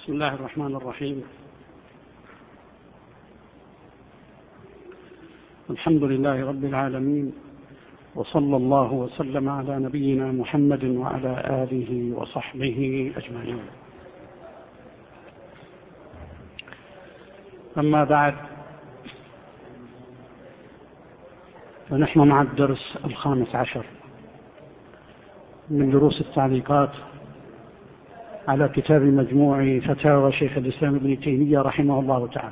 بسم الله الرحمن الرحيم. الحمد لله رب العالمين، وصلى الله وسلم على نبينا محمد وعلى آله وصحبه أجمعين. أما بعد، فنحن مع الدرس 15 من دروس التعليقات على كتاب مجموع فتاوى شيخ الإسلام ابن تيمية رحمه الله تعالى،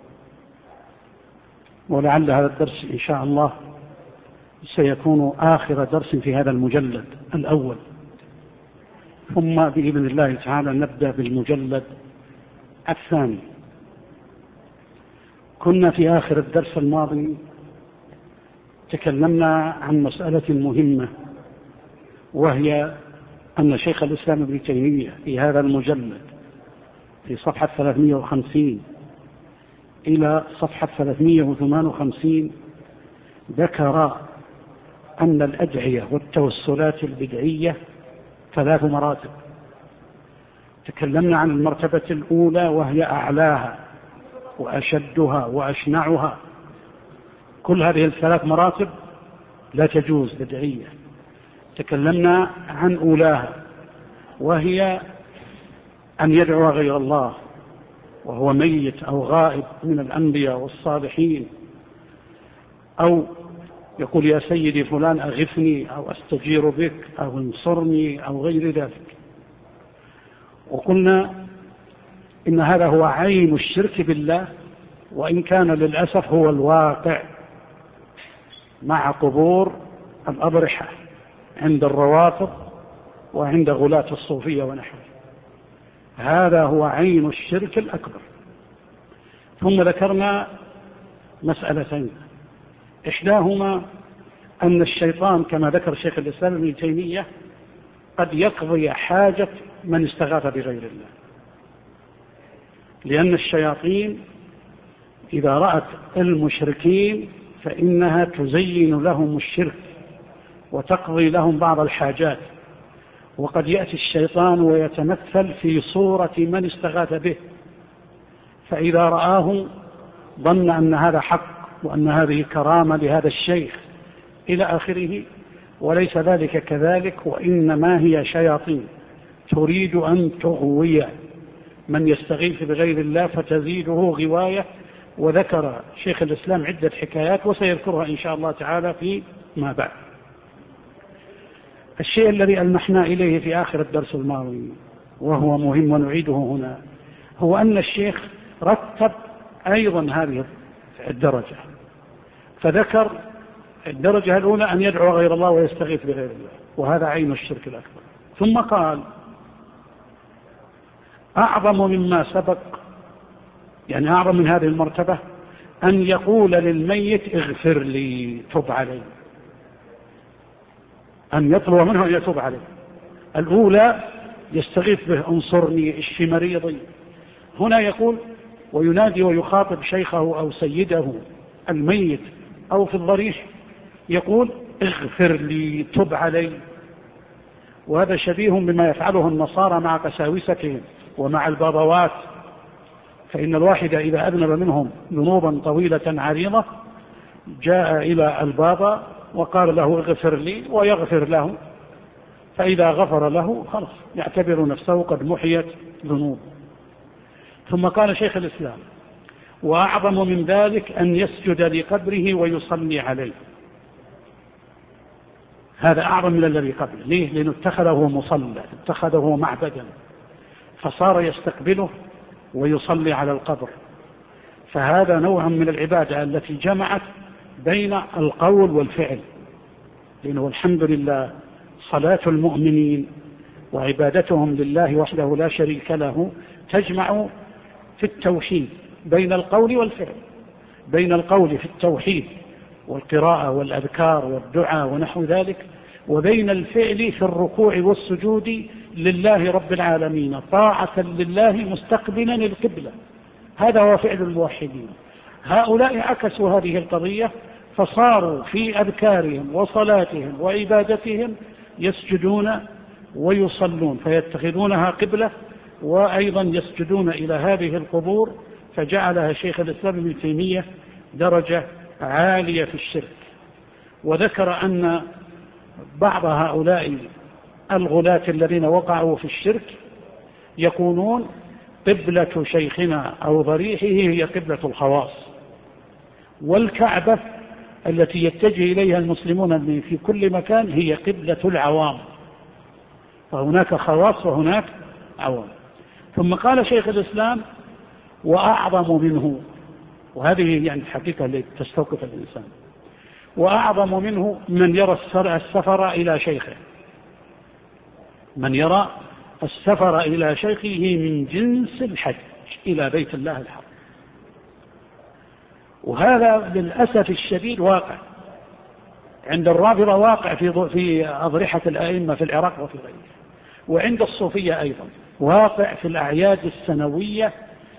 ولعل هذا الدرس إن شاء الله سيكون آخر درس في هذا المجلد الأول، ثم بإذن الله تعالى نبدأ بالمجلد الثاني. كنا في آخر الدرس الماضي تكلمنا عن مسألة مهمة، وهي أن شيخ الإسلام ابن تيمية في هذا المجلد في صفحة 350 إلى صفحة 358 ذكر أن الأدعية والتوسلات البدعية 3 مراتب. تكلمنا عن المرتبة الأولى وهي أعلاها وأشدها وأشنعها. كل هذه ال3 مراتب لا تجوز بدعية. تكلمنا عن أولاها وهي أن يدعو غير الله وهو ميت أو غائب من الأنبياء والصالحين، أو يقول يا سيدي فلان أغثني أو أستجير بك أو انصرني أو غير ذلك. وقلنا إن هذا هو عين الشرك بالله، وإن كان للأسف هو الواقع مع قبور الأضرحة عند الروافض وعند غلاة الصوفية ونحوه. هذا هو عين الشرك الأكبر. ثم ذكرنا مسألتين، إحداهما أن الشيطان كما ذكر شيخ الإسلام ابن تيمية قد يقضي حاجة من استغاث بغير الله، لأن الشياطين إذا رأت المشركين فإنها تزين لهم الشرك وتقضي لهم بعض الحاجات، وقد يأتي الشيطان ويتمثل في صورة من استغاث به، فإذا رآه ظن أن هذا حق وأن هذه كرامة لهذا الشيخ إلى آخره، وليس ذلك كذلك، وإنما هي شياطين تريد أن تغوي من يستغيث بغير الله فتزيده غواية. وذكر شيخ الإسلام عدة حكايات وسيذكرها إن شاء الله تعالى في ما بعد. الشيء الذي ألمحنا إليه في آخر الدرس الماضي وهو مهم ونعيده هنا، هو أن الشيخ رتب أيضا هذه الدرجة، فذكر الدرجة الأولى أن يدعو غير الله ويستغيث بغير الله، وهذا عين الشرك الأكبر. ثم قال أعظم مما سبق، يعني أعظم من هذه المرتبة، أن يقول للميت اغفر لي تب علي، أن يطلب منه أن يتوب عليه. الأولى يستغيث به انصرني اشفي مريضي، هنا يقول وينادي ويخاطب شيخه أو سيده الميت أو في الضريح يقول اغفر لي تب علي. وهذا شبيه بما يفعله النصارى مع قساوستهم ومع البابوات، فإن الواحد إذا أذنب منهم ذنوبا طويلة عريضة جاء إلى البابا وقال له اغفر لي ويغفر له، فإذا غفر له خلاص يعتبر نفسه قد محيت ذنوب. ثم قال شيخ الإسلام وأعظم من ذلك أن يسجد لقبره ويصلي عليه. هذا أعظم من الذي قبله. ليه؟ لأنه اتخذه مصلى، اتخذه معبدا، فصار يستقبله ويصلي على القبر. فهذا نوع من العبادة التي جمعت بين القول والفعل، لأنه الحمد لله صلاة المؤمنين وعبادتهم لله وحده لا شريك له تجمع في التوحيد بين القول والفعل، بين القول في التوحيد والقراءة والأذكار والدعاء ونحو ذلك، وبين الفعل في الركوع والسجود لله رب العالمين طاعة لله مستقبلا القبلة. هذا هو فعل الموحدين. هؤلاء عكسوا هذه القضية فصاروا في أذكارهم وصلاتهم وعبادتهم يسجدون ويصلون، فيتخذونها قبلة وأيضا يسجدون إلى هذه القبور، فجعلها شيخ الإسلام ابن تيمية درجة عالية في الشرك. وذكر أن بعض هؤلاء الغلاة الذين وقعوا في الشرك يكونون قبلة شيخنا أو ضريحه هي قبلة الخواص، والكعبة التي يتجه إليها المسلمون في كل مكان هي قبلة العوام، فهناك خواص وهناك عوام. ثم قال شيخ الإسلام وأعظم منه، وهذه يعني الحقيقة التي تستوقف الإنسان، وأعظم منه من يرى السفر إلى شيخه، من يرى السفر إلى شيخه من جنس الحج إلى بيت الله الحرام. وهذا للأسف الشديد واقع عند الرافضة، واقع في أضرحة الأئمة في العراق وفي غيره، وعند الصوفية أيضا واقع في الأعياد السنوية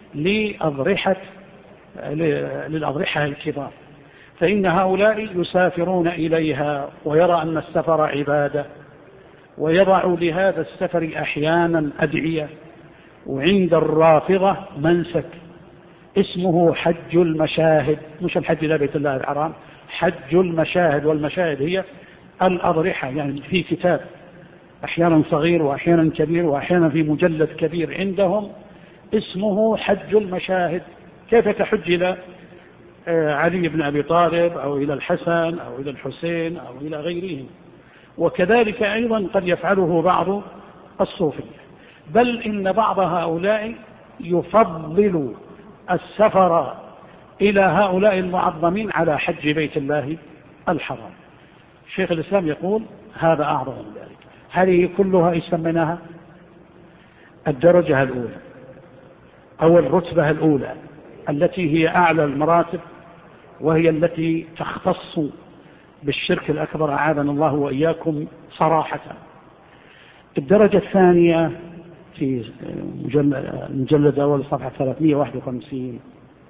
للأضرحة الكبار، فإن هؤلاء يسافرون إليها ويرى أن السفر عبادة، ويضع لهذا السفر أحيانا أدعية. وعند الرافضة منسك اسمه حج المشاهد، مش الحج إلى بيت الله الحرام، حج المشاهد، والمشاهد هي الأضرحة، يعني في كتاب أحيانا صغير وأحيانا كبير وأحيانا في مجلد كبير عندهم اسمه حج المشاهد. كيف تحج إلى علي بن أبي طالب أو إلى الحسن أو إلى الحسين أو إلى غيرهم. وكذلك أيضا قد يفعله بعض الصوفية، بل إن بعض هؤلاء يفضل السفر إلى هؤلاء المعظمين على حج بيت الله الحرام. شيخ الإسلام يقول هذا أعظم من ذلك. هذه كلها يسمونها الدرجة الأولى أو الرتبة الأولى التي هي أعلى المراتب، وهي التي تختص بالشرك الأكبر، أعاذنا الله وإياكم صراحة. الدرجة الثانية في مجلد أول صفحة 351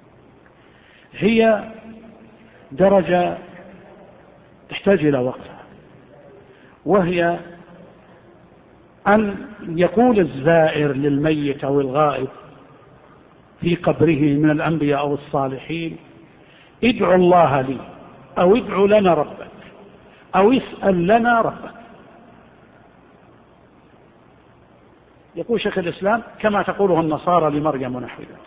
هي درجة تحتاج إلى وقتها، وهي أن يقول الزائر للميت أو الغائب في قبره من الأنبياء أو الصالحين ادعوا الله لي، أو ادعوا لنا ربك، أو اسأل لنا ربك. يقول شيخ الإسلام كما تقوله النصارى لمريم ونحو ذلك.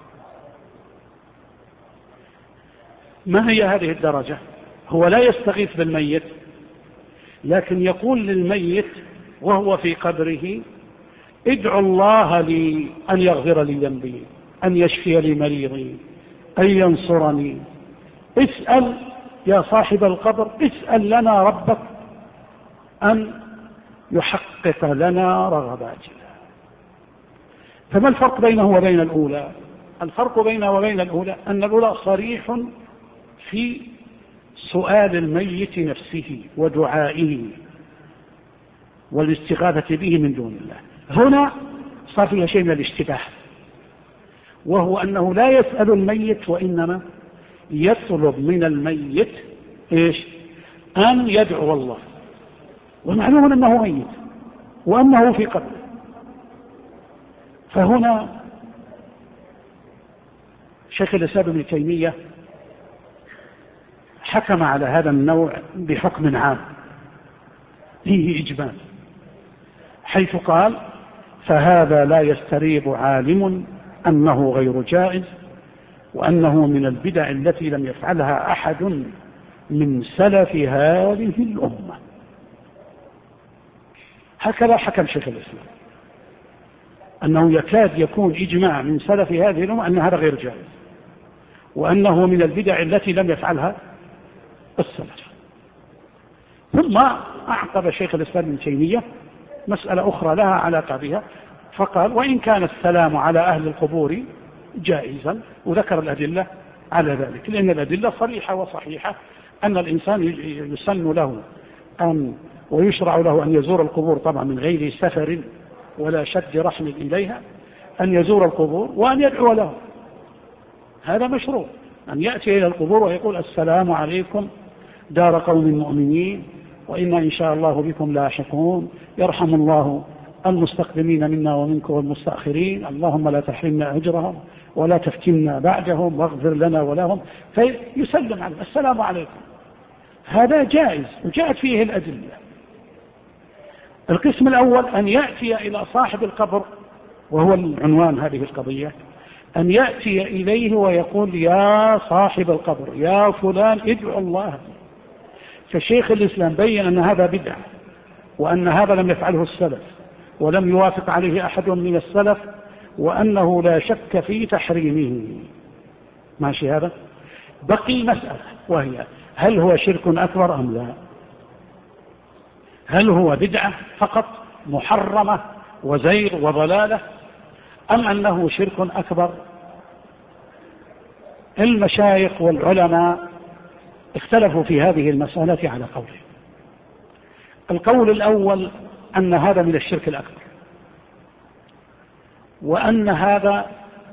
ما هي هذه الدرجة؟ هو لا يستغيث بالميت، لكن يقول للميت وهو في قبره ادعوا الله لي أن يغفر لي ذنبي، أن يشفي لي مريضي، أن ينصرني. اسأل يا صاحب القبر، اسأل لنا ربك أن يحقق لنا رغباتنا. فما الفرق بينه وبين الأولى؟ الفرق بينه وبين الأولى أن الأولى صريح في سؤال الميت نفسه ودعائه والاستغاثة به من دون الله. هنا صار فيها شيء من الاشتباه، وهو أنه لا يسأل الميت، وإنما يطلب من الميت إيش؟ أن يدعو الله، ومعلوم أنه ميت وأنه في قبره. فهنا شيخ الإسلام ابن تيمية حكم على هذا النوع بحكم عام فيه إجمال، حيث قال فهذا لا يستريب عالم أنه غير جائز، وأنه من البدع التي لم يفعلها أحد من سلف هذه الأمة. هكذا حكم شيخ الإسلام، أنه يكاد يكون إجماع من سلف هذه الأمة أن هذا غير جائز، وأنه من البدع التي لم يفعلها السلف. ثم أعقب شيخ الإسلام ابن تيمية مسألة أخرى لها علاقة بها، فقال وإن كان السلام على أهل القبور جائزا، وذكر الأدلة على ذلك، لأن الأدلة صريحة وصحيحة أن الإنسان يسن له أن ويشرع له أن يزور القبور، طبعا من غير سفر ولا شد رحم إليها، أن يزور القبور وأن يدعو له. هذا مشروع، أن يأتي إلى القبور ويقول السلام عليكم دار قوم مؤمنين، وإنا إن شاء الله بكم لاحقون، يرحم الله المستقدمين منا ومنكم والمستأخرين، اللهم لا تحرمنا أجرهم ولا تفتنا بعدهم واغفر لنا ولهم، فيسلم عليه السلام عليكم. هذا جائز وجاءت فيه الأدلة. القسم الأول أن يأتي إلى صاحب القبر، وهو العنوان هذه القضية، أن يأتي إليه ويقول يا صاحب القبر يا فلان ادعو الله. فشيخ الإسلام بين أن هذا بدعة، وأن هذا لم يفعله السلف ولم يوافق عليه أحد من السلف، وأنه لا شك في تحريمه. ماشي هذا؟ بقي مسألة، وهي هل هو شرك أكبر أم لا؟ هل هو بدعة فقط محرمة وزيغ وضلالة، أم أنه شرك أكبر؟ المشايخ والعلماء اختلفوا في هذه المسألة على قولين. القول الأول أن هذا من الشرك الأكبر، وأن هذا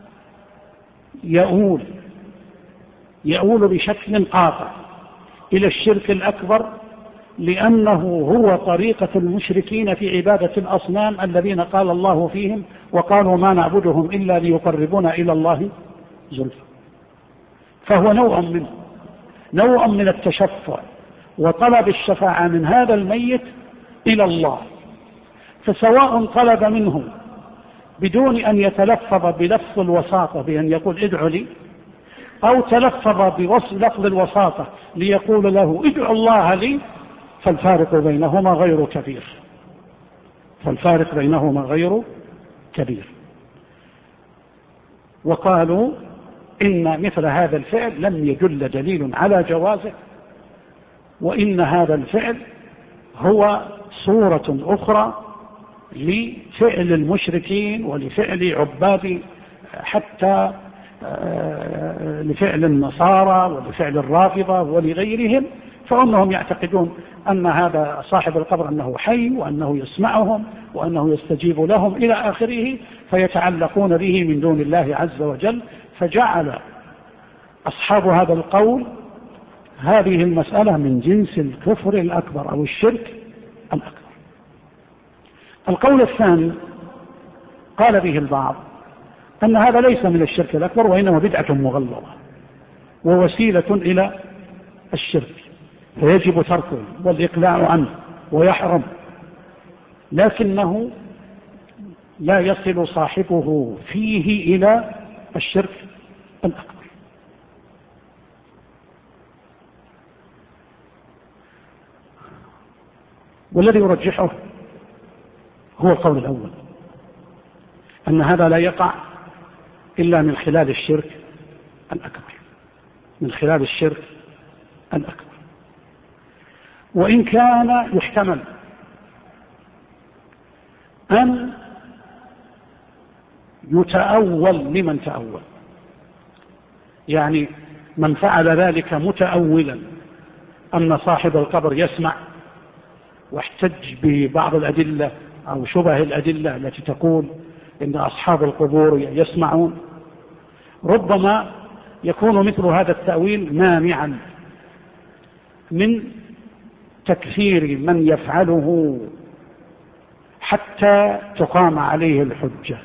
يؤول بشكل قاطع إلى الشرك الأكبر، لأنه هو طريقة المشركين في عبادة الأصنام الذين قال الله فيهم وقالوا ما نعبدهم إلا ليقربونا إلى الله زلفى. فهو نوع من التشفع وطلب الشفاعة من هذا الميت إلى الله، فسواء طلب منه بدون أن يتلفظ بلفظ الوساطة بأن يقول ادعو لي، أو تلفظ بلفظ الوساطة ليقول له ادعو الله لي، فالفارق بينهما غير كبير. وقالوا إن مثل هذا الفعل لم يدل دليل على جوازه، وإن هذا الفعل هو صورة أخرى لفعل المشركين ولفعل عباد، حتى لفعل النصارى ولفعل الرافضة ولغيرهم، فإنهم يعتقدون أن هذا صاحب القبر أنه حي وأنه يسمعهم وأنه يستجيب لهم إلى آخره، فيتعلقون به من دون الله عز وجل. فجعل أصحاب هذا القول هذه المسألة من جنس الكفر الأكبر أو الشرك الأكبر. القول الثاني قال به البعض أن هذا ليس من الشرك الأكبر، وإنما بدعة مغلظة ووسيلة إلى الشرك، فيجب تركه والإقلاع عنه ويحرم، لكنه لا يصل صاحبه فيه إلى الشرك الأكبر. والذي يرجحه هو القول الأول، أن هذا لا يقع إلا من خلال الشرك الأكبر، وإن كان يحتمل أن يتأول لمن تأول، يعني من فعل ذلك متأولا أن صاحب القبر يسمع، واحتج ببعض الأدلة أو شبه الأدلة التي تقول إن أصحاب القبور يسمعون، ربما يكون مثل هذا التأويل مانعا من تكفير من يفعله حتى تقام عليه الحجة.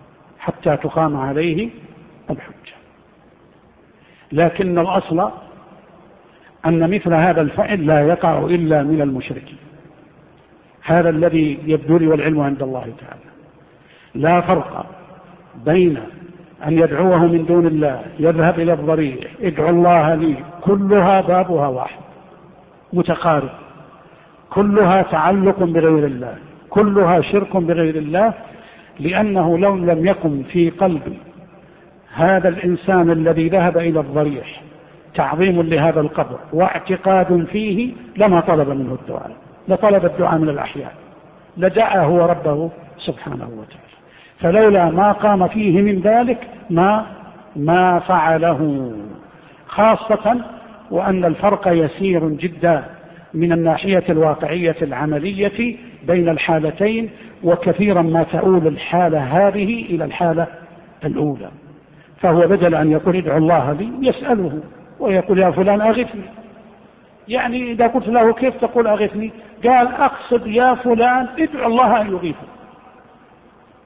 لكن الأصل أن مثل هذا الفعل لا يقع إلا من المشركين، هذا الذي يبدو لي والعلم عند الله تعالى. لا فرق بين أن يدعوه من دون الله، يذهب إلى الضريح ادعو الله لي، كلها بابها واحد متقارب، كلها تعلق بغير الله، كلها شرك بغير الله، لأنه لو لم يكن في قلب هذا الإنسان الذي ذهب إلى الضريح تعظيم لهذا القبر واعتقاد فيه لما طلب منه الدعاء، لطلب الدعاء من الأحياء، لدعا هو ربه سبحانه وتعالى. فلولا ما قام فيه من ذلك ما فعله، خاصة وأن الفرق يسير جدا من الناحية الواقعية العملية بين الحالتين، وكثيرا ما تؤول الحالة هذه إلى الحالة الأولى. فهو بدل أن يقول ادعو الله لي يسأله ويقول يا فلان أغثني، يعني إذا قلت له كيف تقول أغثني؟ قال أقصد يا فلان ادعو الله أن يغيثك،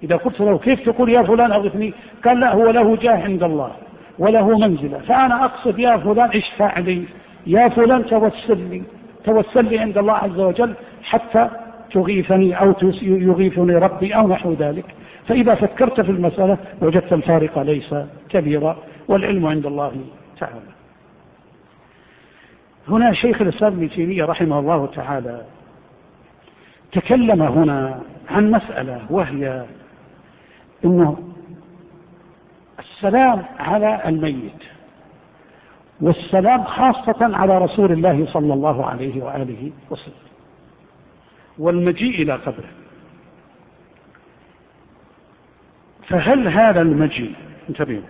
إذا قلت له كيف تقول يا فلان أغثني؟ قال لا، هو له جاه عند الله وله منزلة، فأنا أقصد يا فلان اشفع لي، يا فلان توسل لي عند الله عز وجل حتى تغيثني أو يغيثني ربي أو نحو ذلك. فإذا فكرت في المسألة وجدت الفارق ليس كبيرا، والعلم عند الله تعالى. هنا شيخ الإسلام ابن تيمية رحمه الله تعالى تكلم هنا عن مسألة، وهي إنه السلام على الميت، والسلام خاصة على رسول الله صلى الله عليه وآله وسلم، والمجيء إلى قبره. فهل هذا المجيء انتبهوا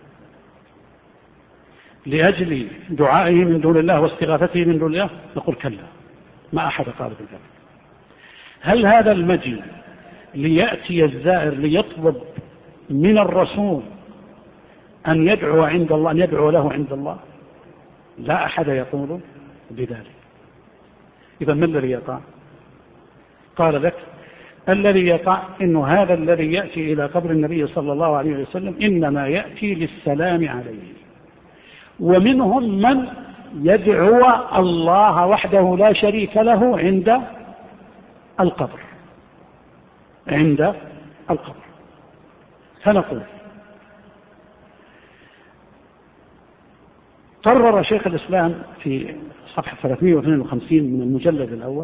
لأجل دعائه من دون الله واستغاثته من دون الله؟ نقول كلا، ما أحد قال بذلك. هل هذا المجيء ليأتي الزائر ليطلب من الرسول أن يدعو عند الله، أن يدعو له عند الله؟ لا أحد يقول بذلك. إذا ما الذي يقع؟ قال لك الذي يقع إنه هذا الذي يأتي إلى قبر النبي صلى الله عليه وسلم إنما يأتي للسلام عليه، ومنهم من يدعو الله وحده لا شريك له عند القبر، عند القبر. فنقول قرر شيخ الإسلام في صفحة 352 من المجلد الأول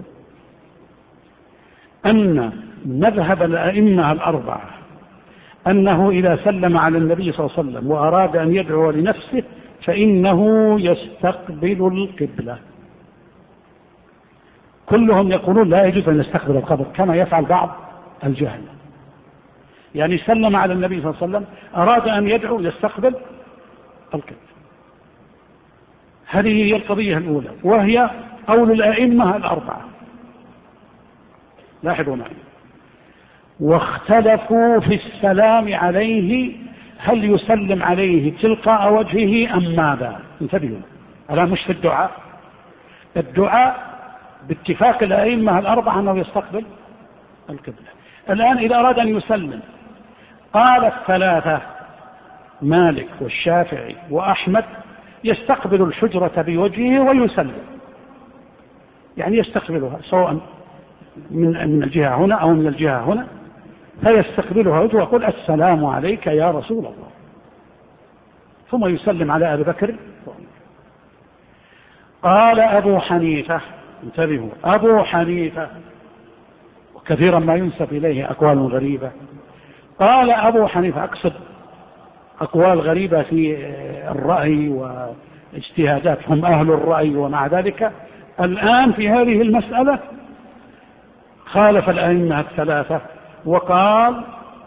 أن مذهب الأئمة الأربعة أنه إذا سلم على النبي صلى الله عليه وسلم وأراد أن يدعو لنفسه فإنه يستقبل القبلة. كلهم يقولون لا يجوز أن يستقبل القبر كما يفعل بعض الجهل، يعني سلم على النبي صلى الله عليه وسلم أراد أن يدعو يستقبل القبلة. هذه هي القضية الأولى، وهي قول الأئمة الأربعة. لاحظوا معي، واختلفوا في السلام عليه، هل يسلم عليه تلقاء وجهه أم ماذا؟ انتبهوا، ألا مش في الدعاء. الدعاء باتفاق الأئمة الأربعة أنه يستقبل القبلة. الآن إذا أراد أن يسلم، قال الثلاثة مالك والشافعي وأحمد يستقبل الحجرة بوجهه ويسلم، يعني يستقبلها سواء من الجهة هنا أو من الجهة هنا، فيستقبلها وجهه ويقول السلام عليك يا رسول الله، ثم يسلم على أبي بكر. قال أبو حنيفة، انتبهوا، أبو حنيفة وكثيرا ما ينسب إليه أقوال غريبة، قال أبو حنيفة، أقصد أقوال غريبة في الرأي واجتهادات، هم أهل الرأي، ومع ذلك الآن في هذه المسألة خالف الأئمة الثلاثة وقال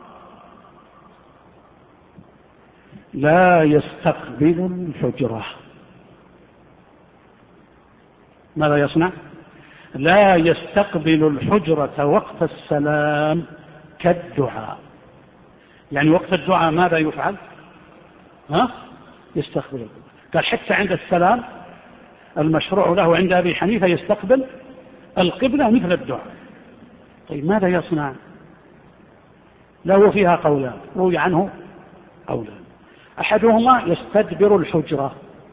لا يستقبل الحجرة. ماذا يصنع؟ لا يستقبل الحجرة وقت السلام كالدعاء، يعني وقت الدعاء ماذا يفعل؟ يستقبل القبلة. قال حتى عند السلام المشروع له عند أبي حنيفة يستقبل القبلة مثل الدعاء. طيب ماذا يصنع؟ له فيها قولان روي عنه قولان، أحدهما يستدبر الحجرة،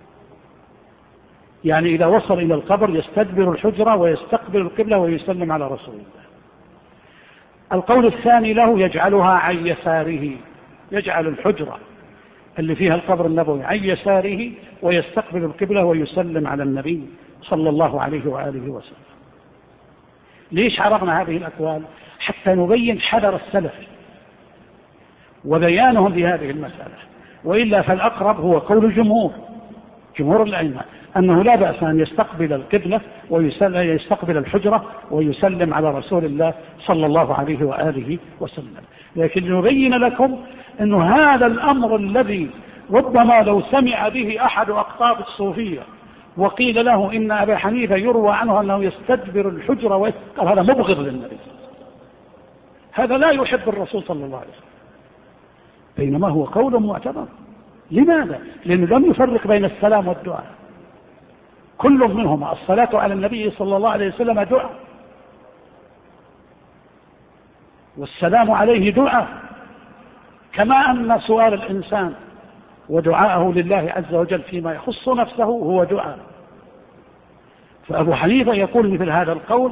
يعني إذا وصل إلى القبر يستدبر الحجرة ويستقبل القبلة ويسلم على رسول الله. القول الثاني له يجعلها عن يساره، يجعل الحجرة اللي فيها القبر النبوي عن يساره ويستقبل القبلة ويسلم على النبي صلى الله عليه وآله وسلم. ليش عرضنا هذه الأقوال؟ حتى نبين حذر السلف وبيانهم لهذه المسألة، وإلا فالأقرب هو قول جمهور الأئمة أنه لا بأس أن يستقبل القبلة ويستقبل الحجرة ويسلم على رسول الله صلى الله عليه وآله وسلم. لكن نبين لكم أن هذا الأمر الذي ربما لو سمع به أحد أقطاب الصوفية وقيل له إن أبا حنيفة يروى عنه أنه يستدبر الحجرة قال هذا مبغض للنبي، هذا لا يحب الرسول صلى الله عليه وسلم، بينما هو قول معتبر. لماذا؟ لأنه لم يفرق بين السلام والدعاء، كل منهما الصلاة على النبي صلى الله عليه وسلم دعاء. والسلام عليه دعاء، كما أن سؤال الإنسان ودعاءه لله عز وجل فيما يخص نفسه هو دعاء. فأبو حنيفة يقول مثل هذا القول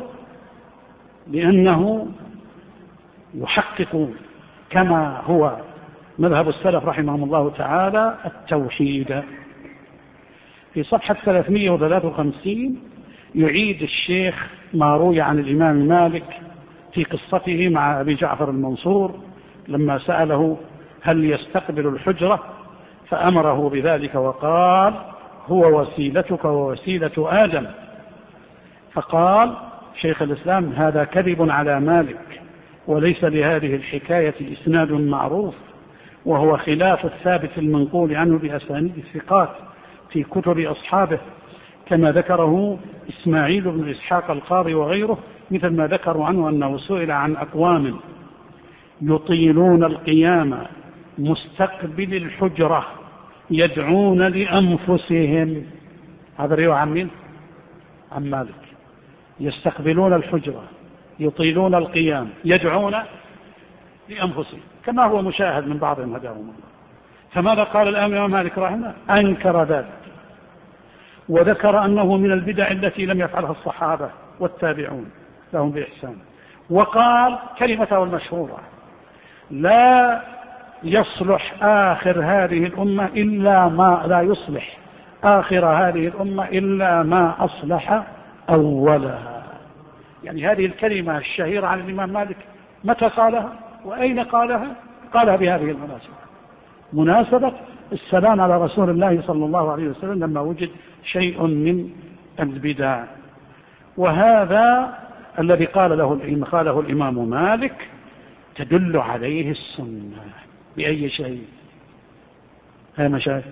لأنه يحقق كما هو مذهب السلف رحمهم الله تعالى التوحيد. في صفحة 353 يعيد الشيخ ما روي عن الإمام مالك في قصته مع أبي جعفر المنصور لما سأله هل يستقبل الحجرة فأمره بذلك وقال هو وسيلتك ووسيلة آدم. فقال شيخ الإسلام هذا كذب على مالك، وليس لهذه الحكاية إسناد معروف، وهو خلاف الثابت المنقول عنه بأسانيد الثقات في كتب أصحابه، كما ذكره إسماعيل بن إسحاق القاضي وغيره، مثل ما ذكروا عنه أنه سئل عن أقوام يطيلون القيام مستقبل الحجرة يدعون لأنفسهم. هذا رواية عن مين؟ عن مالك. يستقبلون الحجرة يطيلون القيام يدعون لأنفسهم، كما هو مشاهد من بعضهم هداهم الله. فماذا قال الإمام مالك رحمه؟ أنكر ذلك وذكر أنه من البدع التي لم يفعلها الصحابة والتابعون لهم بإحسان، وقال كلمته المشهورة لا يصلح آخر هذه الأمة إلا ما لا يصلح آخر هذه الأمة إلا ما أصلح أولها. يعني هذه الكلمة الشهيرة عن الإمام مالك متى قالها وأين قالها؟ قالها بهذه المناسبة، مناسبة السلام على رسول الله صلى الله عليه وسلم لما وجد شيء من البدع. وهذا الذي قاله الإمام مالك تدل عليه السنة بأي شيء؟ هذا مشاهد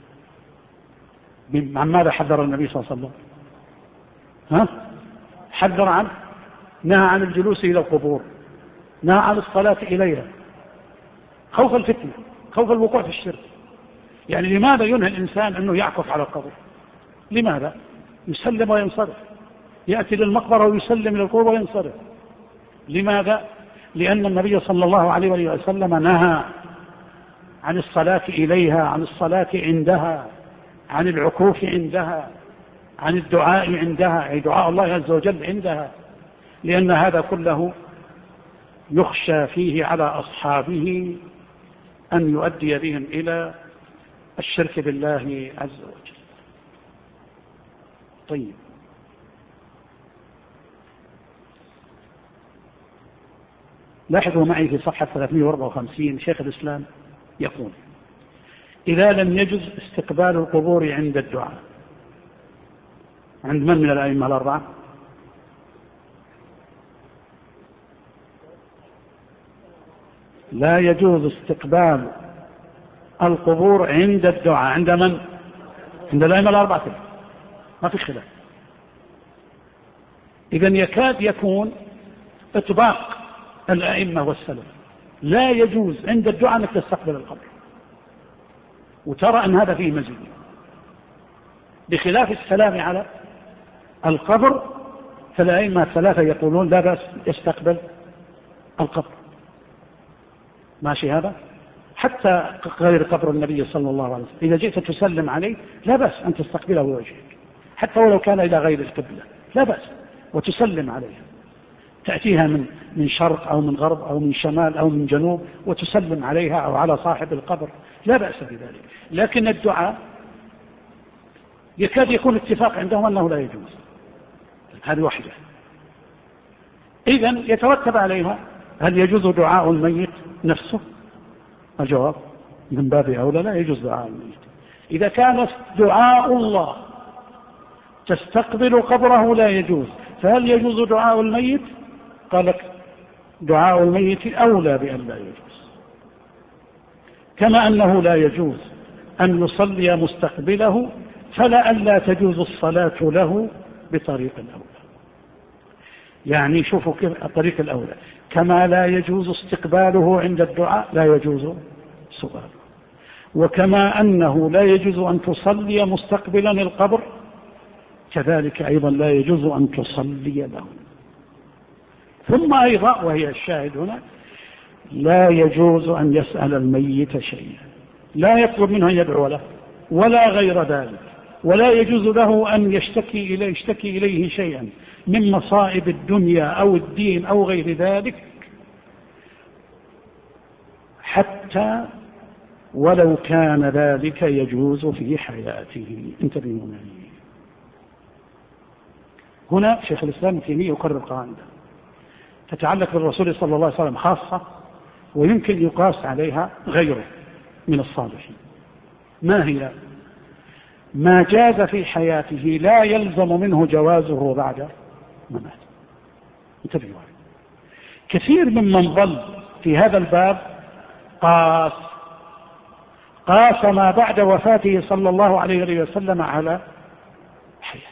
عن ماذا حذر النبي صلى الله عليه وسلم؟ حذر عنه، نهى عن الجلوس إلى القبور، نهى عن الصلاة إليها، خوف الفتنة، خوف الوقوع في الشرك. يعني لماذا ينهى الإنسان أنه يعكف على القبر؟ لماذا؟ يسلم وينصرف، يأتي للمقبرة ويسلم إلى القبور وينصرف. لماذا؟ لأن النبي صلى الله عليه وسلم نهى عن الصلاة إليها، عن الصلاة عندها، عن العكوف عندها، عن الدعاء عندها، أي دعاء الله عز وجل عندها، لأن هذا كله يخشى فيه على أصحابه أن يؤدي بهم إلى الشرك بالله عز وجل. طيب، لاحظوا معي في صفحة 354 شيخ الإسلام يقول إذا لم يجز استقبال القبور عند الدعاء، عند من الأئمة الأربعة؟ لا يجوز استقبال القبور عند الدعاء عند من؟ عند الأئمة الأربعة، ما في خلاف. إذن يكاد يكون إطباق الأئمة والسلف لا يجوز عند الدعاء أنك تستقبل القبر، وترى أن هذا فيه مزيد، بخلاف السلام على القبر فالأئمة الثلاثة يقولون لا بأس يستقبل القبر، ماشي هذا؟ حتى غير قبر النبي صلى الله عليه وسلم إذا جئت تسلم عليه لا بأس أن تستقبله بوجهك، حتى ولو كان إلى غير القبلة لا بأس، وتسلم عليها، تأتيها من شرق أو من غرب أو من شمال أو من جنوب وتسلم عليها أو على صاحب القبر، لا بأس بذلك. لكن الدعاء يكاد يكون اتفاق عندهم أنه لا يجوز، هذه واحدة. إذن يترتب عليها هل يجوز دعاء الميت نفسه؟ الجواب من باب أولى لا يجوز دعاء الميت. إذا كان دعاء الله تستقبل قبره لا يجوز، فهل يجوز دعاء الميت؟ قال لك دعاء الميت أولى بأن لا يجوز، كما أنه لا يجوز أن يصلي مستقبله فلا أن لا تجوز الصلاة له بطريق الأولى. يعني شوفوا كيف الطريق الأولى، كما لا يجوز استقباله عند الدعاء لا يجوز سؤاله، وكما أنه لا يجوز أن تصلي مستقبلا القبر كذلك أيضا لا يجوز أن تصلي له. ثم أيضا وهي الشاهد هنا لا يجوز أن يسأل الميت شيئا، لا يطلب منه أن يدعو له ولا غير ذلك، ولا يجوز له أن يشتكي إليه شيئا من مصائب الدنيا أو الدين أو غير ذلك، حتى ولو كان ذلك يجوز في حياته. انتبهوا معي. هنا شيخ الإسلام ابن تيمية يقرر قاعدة تتعلق بالرسول صلى الله عليه وسلم خاصة، ويمكن يقاس عليها غيره من الصالحين. ما هي؟ ما جاز في حياته لا يلزم منه جوازه بعد مماته. انتبهوا. كثير ممن ظل في هذا الباب قاس ما بعد وفاته صلى الله عليه وسلم على حياته.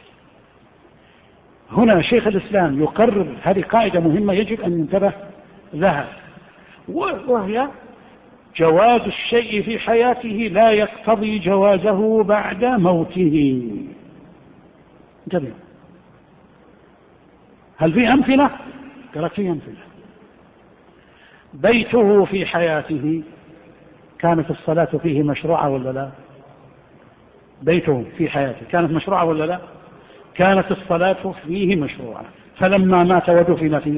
هنا شيخ الإسلام يقرر هذه قاعدة مهمة يجب أن ننتبه لها، وهي جواز الشيء في حياته لا يقتضي جوازه بعد موته. انتبهوا. هل في أمثلة؟ قال في أمثلة. بيته في حياته كانت الصلاة فيه مشروعة ولا لا؟ بيته في حياته كانت مشروعة ولا لا؟ كانت الصلاة فيه مشروعة، فلما مات ودفن فيه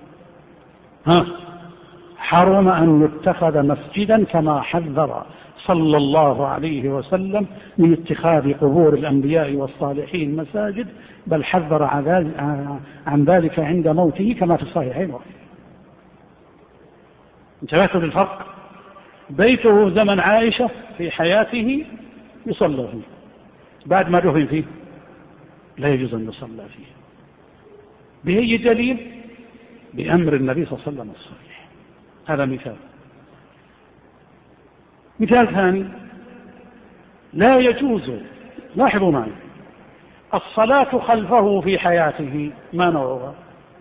حرم أن يتخذ مسجدا كما حذر صلى الله عليه وسلم من اتخاذ قبور الأنبياء والصالحين مساجد، بل حذر عن ذلك عند موته كما في الصحيحين. انتبهتوا للفرق؟ بيته زمن عائشة في حياته يصلى فيه، بعد ما دفن فيه لا يجوز أن يصلى فيه. بأي دليل؟ بأمر النبي صلى الله عليه وسلم الصحيح. هذا مثال. مثال ثاني، لا يجوز، لاحظوا معي، الصلاة خلفه في حياته ما نوعها؟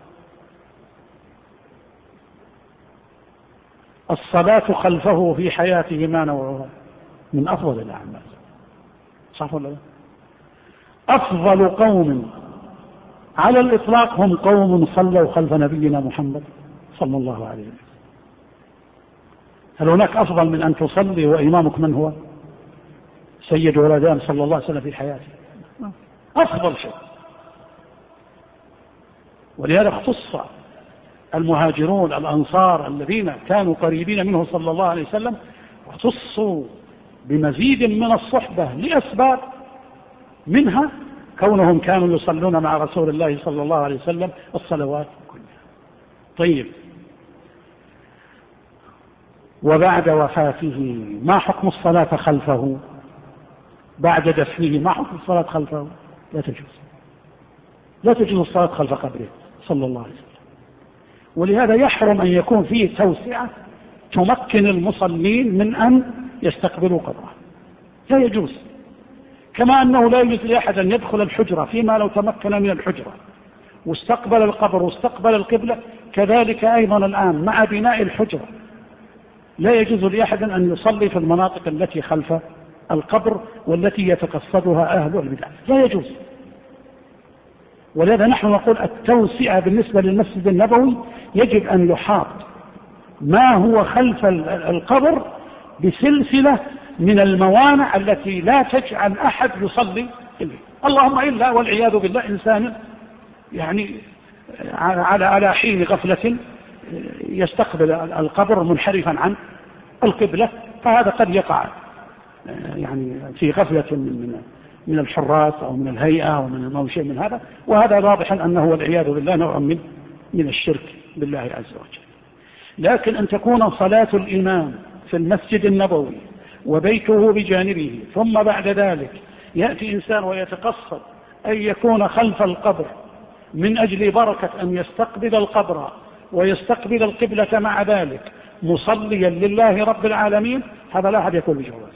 الصلاة خلفه في حياته ما نوعها؟ من أفضل الأعمال، صح ولا لا؟ أفضل قوم على الإطلاق هم قوم صلوا خلف نبينا محمد صلى الله عليه وسلم. هل هناك أفضل من أن تصلي وإمامك من هو؟ سيد ولدان صلى الله عليه وسلم في حياته، أفضل شيء. ولهذا اختص المهاجرون الأنصار الذين كانوا قريبين منه صلى الله عليه وسلم، اختصوا بمزيد من الصحبة لأسباب، منها كونهم كانوا يصلون مع رسول الله صلى الله عليه وسلم الصلوات كلها. طيب، وبعد وفاته ما حكم الصلاة خلفه؟ بعد دفنه ما حكم الصلاة خلفه؟ لا تجوز، لا تجوز الصلاة خلف قبره صلى الله عليه وسلم. ولهذا يحرم أن يكون فيه توسعة تمكن المصلين من أن يستقبلوا قبره، لا يجوز. كما أنه لا يجوز لأحد أن يدخل الحجرة فيما لو تمكن من الحجرة واستقبل القبر واستقبل القبلة، كذلك أيضا الآن مع بناء الحجرة لا يجوز لأحد أن يصلي في المناطق التي خلف القبر والتي يتقصدها أهل البدع، لا يجوز. ولهذا نحن نقول التوسعة بالنسبة للمسجد النبوي يجب أن يحاط ما هو خلف القبر بسلسلة من الموانع التي لا تجعل أحد يصلي إليه، اللهم إلا والعياذ بالله إنسان يعني على حين غفلة يستقبل القبر منحرفا عن القبلة، فهذا قد يقع يعني في غفلة من الحراس أو من الهيئة أو من شيء من هذا، وهذا واضح أنه والعياذ بالله نوع من الشرك بالله عز وجل. لكن أن تكون صلاة الإمام في المسجد النبوي وبيته بجانبه، ثم بعد ذلك يأتي إنسان ويتقصد أن يكون خلف القبر من أجل بركة أن يستقبل القبر ويستقبل القبلة مع ذلك مصليا لله رب العالمين، هذا لا أحد يكون بجواز.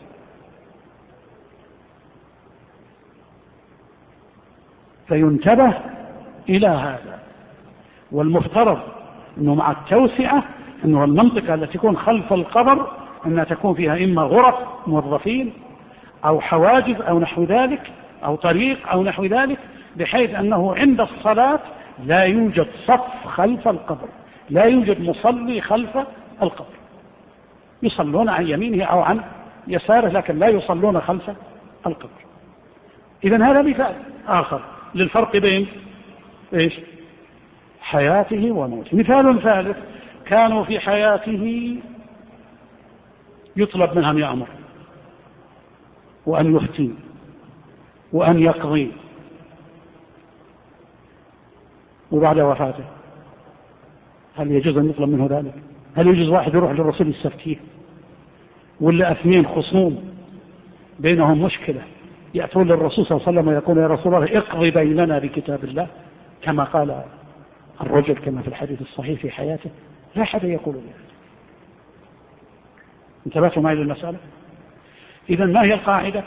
فينتبه إلى هذا. والمفترض أنه مع التوسعة أنه المنطقة التي تكون خلف القبر أنها تكون فيها إما غرف موظفين أو حواجز أو نحو ذلك أو طريق أو نحو ذلك، بحيث أنه عند الصلاة لا يوجد صف خلف القبر، لا يوجد مصلي خلف القبر، يصلون عن يمينه أو عن يساره، لكن لا يصلون خلف القبر. إذن هذا مثال آخر للفرق بين إيش؟ حياته وموته. مثال ثالث، كانوا في حياته يطلب منهم يأمر وأن يفتي وأن يقضي، وبعد وفاته هل يجوز أن يطلب منه ذلك؟ هل يجوز واحد يروح للرسول يستفتيه، ولا اثنين خصوم بينهم مشكلة يأتون للرسول صلى الله عليه وسلم ويقول يا رسول الله اقضي بيننا بكتاب الله، كما قال الرجل كما في الحديث الصحيح في حياته؟ لا أحد يقول ذلك. انتبهتوا معي للمسألة؟ إذن ما هي القاعدة؟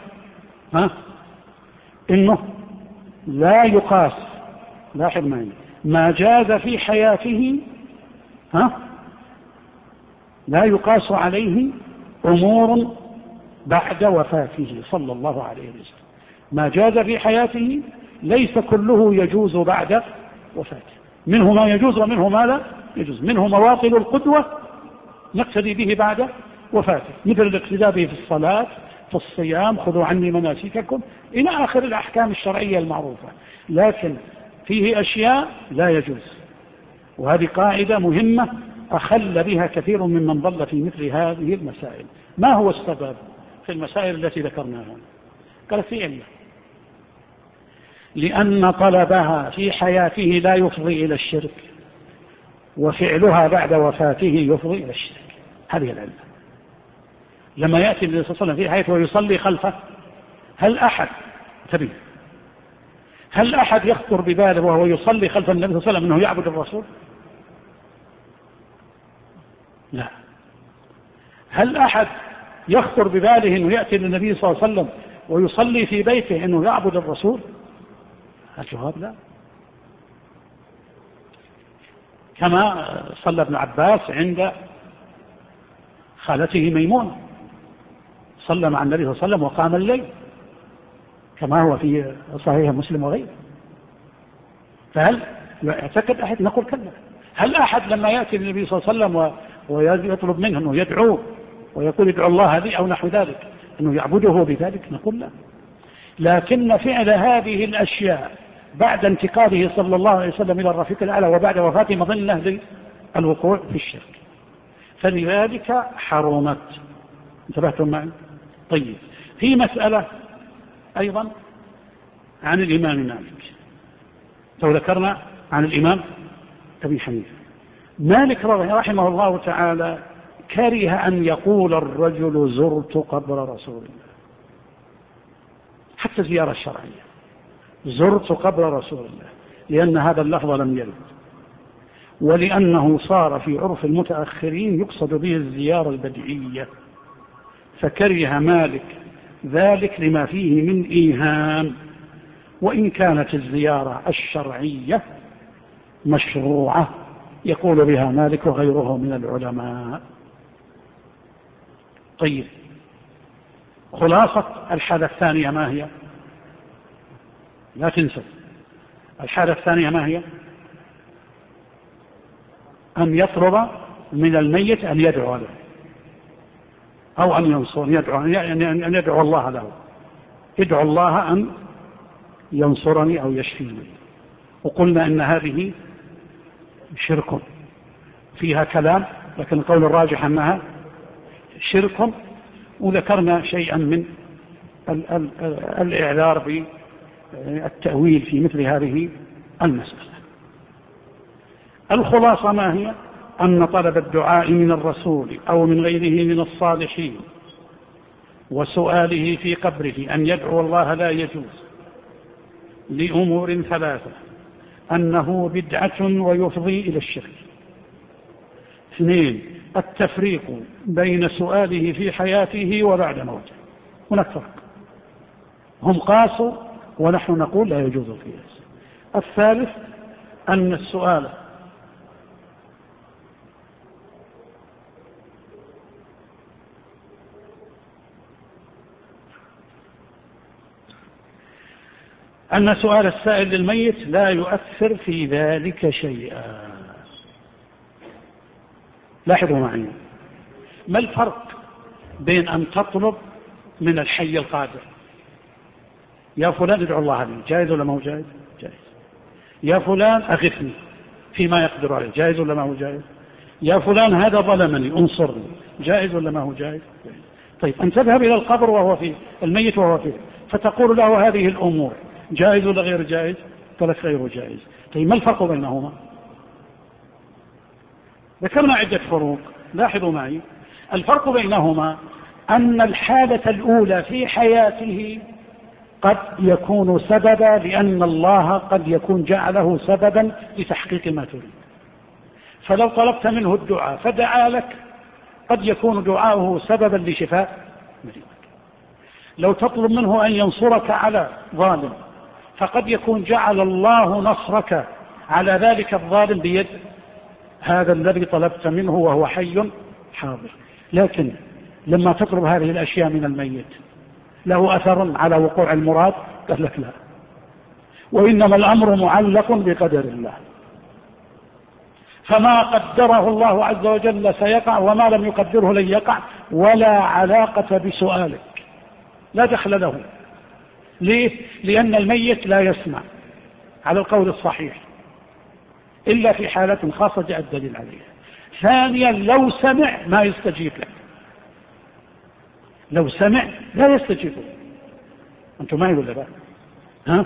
إنه لا يقاس، لاحظ معي، ما جاز في حياته لا يقاس عليه أمور بعد وفاته صلى الله عليه وسلم. ما جاز في حياته ليس كله يجوز بعد وفاته، منه ما يجوز ومنه ما لا يجوز، منه مواطن القدوة نقتدي به بعد وفاته، مثل الاقتداء به في الصلاة، في الصيام، خذوا عني مناسككم، إلى آخر الأحكام الشرعية المعروفة. لكن فيه أشياء لا يجوز، وهذه قاعدة مهمة أخل بها كثير ممن ضل في مثل هذه المسائل. ما هو السبب في المسائل التي ذكرناها؟ قال في علة، لأن طلبها في حياته لا يفضي إلى الشرك، وفعلها بعد وفاته يفضي إلى الشرك. هذه العلة. لما يأتي النبي صلى الله عليه وسلم في حياته ويصلي خلفه، هل أحد يخطر بباله وهو يصلي خلف النبي صلى الله عليه وسلم أنه يعبد الرسول؟ لا. هل أحد يخطر بباله أنه يأتي للنبي صلى الله عليه وسلم ويصلي في بيته أنه يعبد الرسول؟ الجواب لا. كما صلى ابن عباس عند خالته ميمونة، صلى مع النبي صلى الله عليه وسلم وقام الليل، كما هو في صحيح مسلم وغيره. فهل يعتقد أحد؟ نقول كلا. هل أحد لما يأتي النبي صلى الله عليه وسلم ويطلب منه أنه يدعوه ويقول ادعو الله هذه أو نحو ذلك أنه يعبده بذلك؟ نقول لا. لكن فعل هذه الأشياء بعد انتقاله صلى الله عليه وسلم إلى الرفيق الأعلى وبعد وفاته مظنة للوقوع في الشرك، فلذلك حرمت. انتبهتم معي؟ طيب، في مسألة أيضا عن الإمام مالك، لو ذكرنا عن الإمام أبي حنيفة. مالك رحمه الله تعالى كره أن يقول الرجل زرت قبر رسول الله، حتى زيارة الشرعية، زرت قبر رسول الله، لأن هذا اللفظ لم يرد، ولأنه صار في عرف المتأخرين يقصد به الزيارة البدعية، فكره مالك ذلك لما فيه من إيهام، وإن كانت الزيارة الشرعية مشروعة يقول بها مالك وغيره من العلماء. طيب، خلاصة الحالة الثانية ما هي؟ لا تنسوا الحالة الثانية ما هي؟ أن يطلب من الميت أن يدعو له أو أن ينصر، أن يدعو الله له، يدعو الله أن ينصرني أو يشفيني. وقلنا إن هذه شرك فيها كلام، لكن القول الراجح أنها شرك، وذكرنا شيئا من الإعذار بالتأويل في مثل هذه المسألة. الخلاصة ما هي؟ أن طلب الدعاء من الرسول أو من غيره من الصالحين وسؤاله في قبره أن يدعو الله لا يجوز لأمور ثلاثة: أنه بدعة ويفضي إلى الشرك. 2، التفريق بين سؤاله في حياته وبعد موته. هناك فرق، هم قاسوا ونحن نقول لا يجوز القياس. 3، أن السؤال أن سؤال السائل للميت لا يؤثر في ذلك شيئا. لاحظوا معي، ما الفرق بين أن تطلب من الحي القادر؟ يا فلان ادعو الله لي، جائز ولا ما هو جائز؟ جائز. يا فلان أغثني فيما يقدر عليه، جائز ولا ما هو جائز؟ يا فلان هذا ظلمني انصرني، جائز ولا ما هو جائز؟ جائز. طيب أن تذهب إلى القبر وهو فيه، الميت وهو فيه، فتقول له هذه الأمور جائز ولا غير جائز؟ قال لك غير جائز. طيب ما الفرق بينهما؟ ذكرنا عدة فروق، لاحظوا معي. الفرق بينهما أن الحالة الأولى في حياته قد يكون سببا، لأن الله قد يكون جعله سببا لتحقيق ما تريد. فلو طلبت منه الدعاء فدعا لك قد يكون دعاؤه سببا لشفاء مريضك. لو تطلب منه أن ينصرك على ظالم فقد يكون جعل الله نصرك على ذلك الظالم بيد هذا الذي طلبت منه وهو حي حاضر. لكن لما تطلب هذه الأشياء من الميت له أثر على وقوع المراد؟ قال لك لا، وإنما الأمر معلق بقدر الله، فما قدره الله عز وجل سيقع وما لم يقدره لن يقع، ولا علاقة بسؤالك، لا دخل له. ليه؟ لأن الميت لا يسمع على القول الصحيح إلا في حالة خاصة جاء الدليل عليها. ثانيا لو سمع ما يستجيب لك، لو سمع لا يستجيب لك. أنتم معي ولا لا؟ ها؟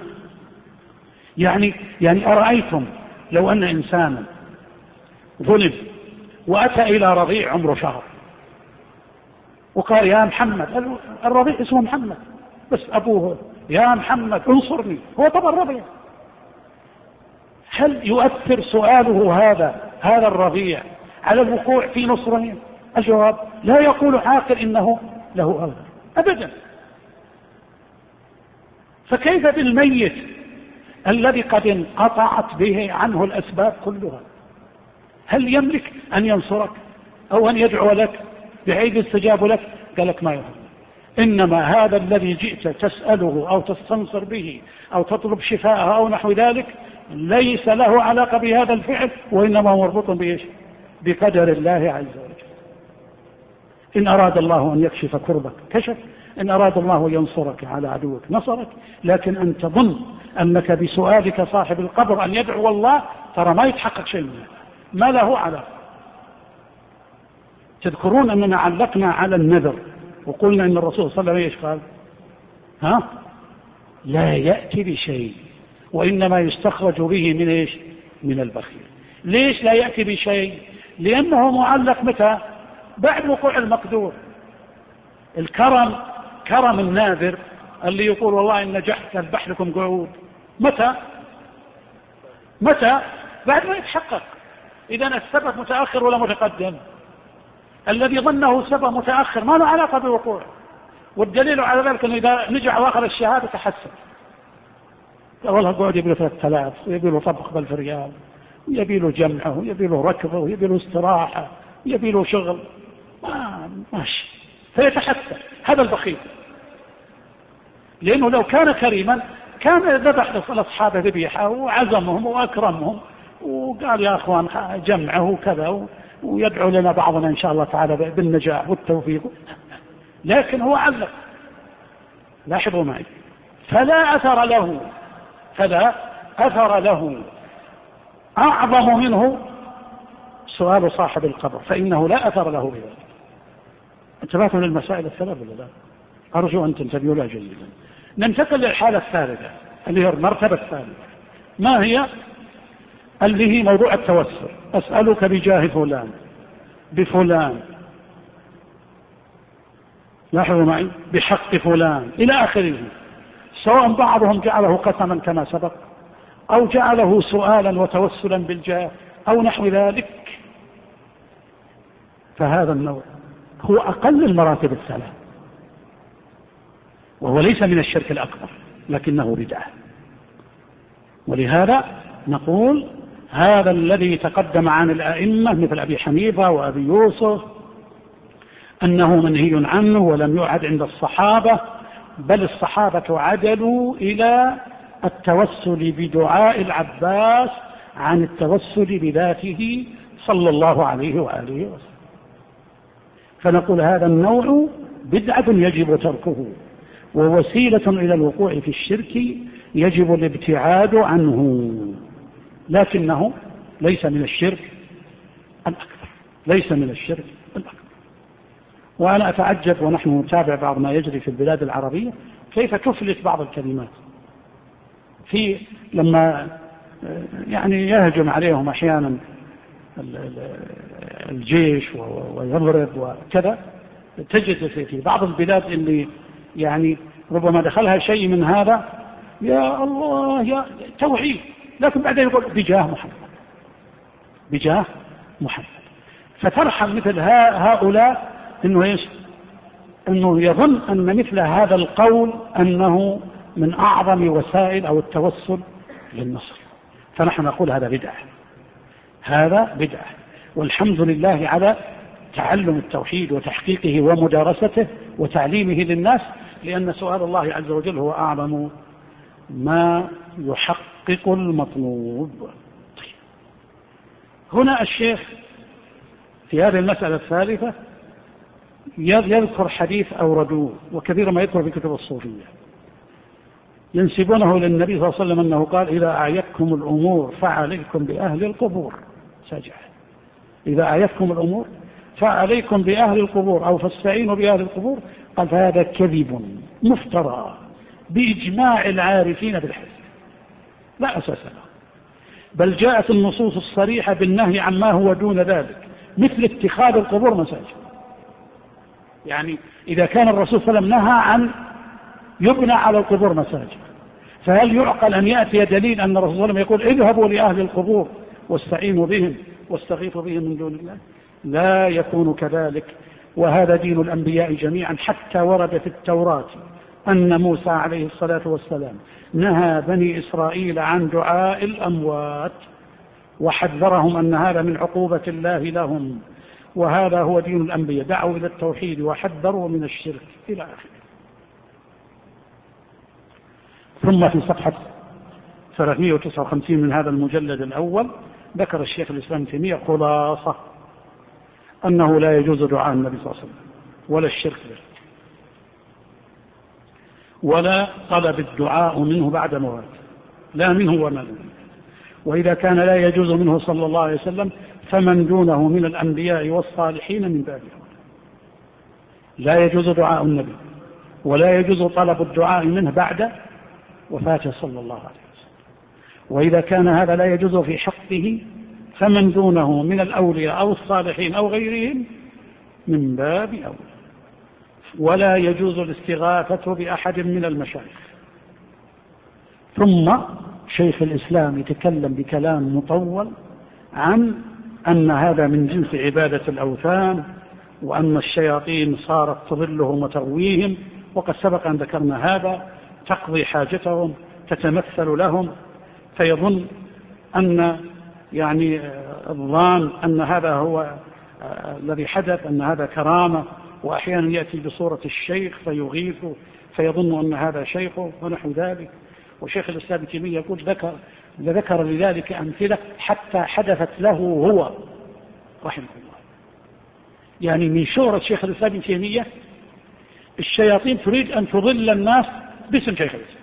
يعني أرأيتم لو أن إنسانا ظلم وأتى إلى رضيع عمره شهر وقال يا محمد، الرضيع اسمه محمد بس أبوه يا محمد انصرني، هو طبعا رضيع، هل يؤثر سؤاله هذا الرضيع على الوقوع في نصره؟ الجواب لا يقول عاقل إنه له أولى أبدا. فكيف بالميت الذي قد انقطعت به عنه الأسباب كلها؟ هل يملك أن ينصرك أو أن يدعو لك بحيث يستجاب لك؟ قال لك ما يهم، إنما هذا الذي جئت تسأله أو تستنصر به أو تطلب شفاءه أو نحو ذلك ليس له علاقة بهذا الفعل، وإنما مربوط بإيش؟ بقدر الله عز وجل. إن أراد الله أن يكشف كربك كشف، إن أراد الله ينصرك على عدوك نصرك. لكن أن تظن أنك بسؤالك صاحب القبر أن يدعو الله، ترى ما يتحقق شيء منه، ما له علاقة. تذكرون أننا علقنا على النذر وقلنا إن الرسول صلى الله عليه وسلم قال ها لا يأتي بشيء وإنما يستخرج به من إيش؟ من البخيل. ليش لا يأتي بشيء؟ لأنه معلق متى؟ بعد وقوع المقدور. الكرم كرم الناذر اللي يقول والله إن نجحت أذبح لكم قعود، متى؟ بعد ما يتحقق. إذن السبب متأخر ولا متقدم؟ الذي ظنه سبب متأخر ما له علاقة بوقوع، والدليل على ذلك أنه إذا نجح وآخر الشهادة تحسن. والله قعد يبي له 3000 ويبي له طبخ بالفريال ويبي له جمعه ويبي له ركضه ويبي له استراحة ويبي له شغل، ماشي، فيتحسن. هذا البخيل، لأنه لو كان كريما كان ذبح لأصحابه ذبيحة وعزمهم وأكرمهم وقال يا أخوان جمعه كذا ويدعو لنا بعضنا إن شاء الله تعالى بالنجاح والتوفيق. لكن هو علق، لاحظوا معي، فلا أثر له أعظم منه سؤال صاحب القبر، فإنه لا أثر له بذلك. انتبهتوا للمسائل الثلاث ولا لا؟ أرجو أن تنتبهوا لها جيدا. ننتقل للحالة الثالثة اللي هي المرتبة الثالثة. ما هي؟ اللي هي موضوع التوسل. أسألك بجاه فلان بفلان، لاحظوا معي، بحق فلان إلى آخره، سواء بعضهم جعله قسما كما سبق أو جعله سؤالا وتوسلا بالجاه أو نحو ذلك. فهذا النوع هو أقل المراتب الثلاث، وهو ليس من الشرك الأكبر لكنه بدعة. ولهذا نقول هذا الذي تقدم عن الأئمة مثل أبي حنيفة وأبي يوسف أنه منهي عنه ولم يعد عند الصحابة، بل الصحابة عدلوا إلى التوسل بدعاء العباس عن التوسل بذاته صلى الله عليه وآله وسلم. فنقول هذا النوع بدعة يجب تركه، ووسيلة إلى الوقوع في الشرك يجب الابتعاد عنه، لكنه ليس من الشرك الأكبر، ليس من الشرك الأكبر. وأنا أتعجب ونحن نتابع بعض ما يجري في البلاد العربية كيف تفلت بعض الكلمات لما يعني يهجم عليهم أحيانا الجيش ويضرب وكذا، تجد في بعض البلاد اللي يعني ربما دخلها شيء من هذا يا الله يا توحيد، لكن بعدين يقول بجاه محمد، بجاه محمد. فترحم مثل هؤلاء انه يظن ان مثل هذا القول انه من اعظم وسائل او التوسل للنصر. فنحن نقول هذا بدعة، هذا بدعة. والحمد لله على تعلم التوحيد وتحقيقه ومدارسته وتعليمه للناس، لأن سؤال الله عز وجل هو أعظم ما يحقق المطلوب. هنا الشيخ في هذه المسألة الثالثة يذكر حديث أوردوه وكثيرا ما يذكر في كتب الصوفية، ينسبونه للنبي صلى الله عليه وسلم أنه قال إذا أعيتكم الأمور فعليكم بأهل القبور سجع، إذا أعيتكم الأمور فعليكم بأهل القبور أو فاستعينوا بأهل القبور. قال فهذا كذب مفترى بإجماع العارفين بالحديث لا أساس له، بل جاءت النصوص الصريحة بالنهي عما هو دون ذلك مثل اتخاذ القبور مساجد. يعني إذا كان الرسول صلى الله عليه وسلم نهى عن يبنى على القبور مساجد، فهل يعقل أن يأتي دليل أن الرسول صلى الله عليه وسلم يقول اذهبوا لأهل القبور واستعينوا بهم واستغيثوا بهم من دون الله؟ لا يكون كذلك، وهذا دين الأنبياء جميعا. حتى ورد في التوراة أن موسى عليه الصلاة والسلام نهى بني إسرائيل عن دعاء الأموات وحذرهم أن هذا من عقوبة الله لهم، وهذا هو دين الأنبياء، دعوا إلى التوحيد وحذروا من الشرك إلى آخره. ثم في صفحة 359 من هذا المجلد الأول ذكر الشيخ الإسلام ابن تيمية خلاصة أنه لا يجوز دعاء النبي صلى الله عليه وسلم ولا الشرك به ولا طلب الدعاء منه بعد موته، لا منه وما منه. وإذا كان لا يجوز منه صلى الله عليه وسلم فمن دونه من الأنبياء والصالحين من باب أولى. لا يجوز دعاء النبي ولا يجوز طلب الدعاء منه بعد وفاته صلى الله عليه وسلم. وإذا كان هذا لا يجوز في حقه فمن دونه من الأولياء أو الصالحين أو غيرهم من باب أولى. ولا يجوز الاستغاثة بأحد من المشايخ. ثم شيخ الإسلام يتكلم بكلام مطول عن أن هذا من جنس عبادة الأوثان، وأن الشياطين صارت تضلهم وتغويهم، وقد سبق أن ذكرنا هذا، تقضي حاجتهم تتمثل لهم، فيظن أن يعني الظان أن هذا هو الذي حدث، أن هذا كرامة، وأحيانا يأتي بصورة الشيخ فيغيثه فيظن أن هذا شيخه ونحو ذلك. وشيخ الإسلام ابن تيمية يقول ذكر لذلك أمثلة حتى حدثت له هو رحمه الله. يعني من شهرة شيخ الإسلام ابن تيمية الشياطين تريد أن تضل الناس باسم شيخ الإسلام،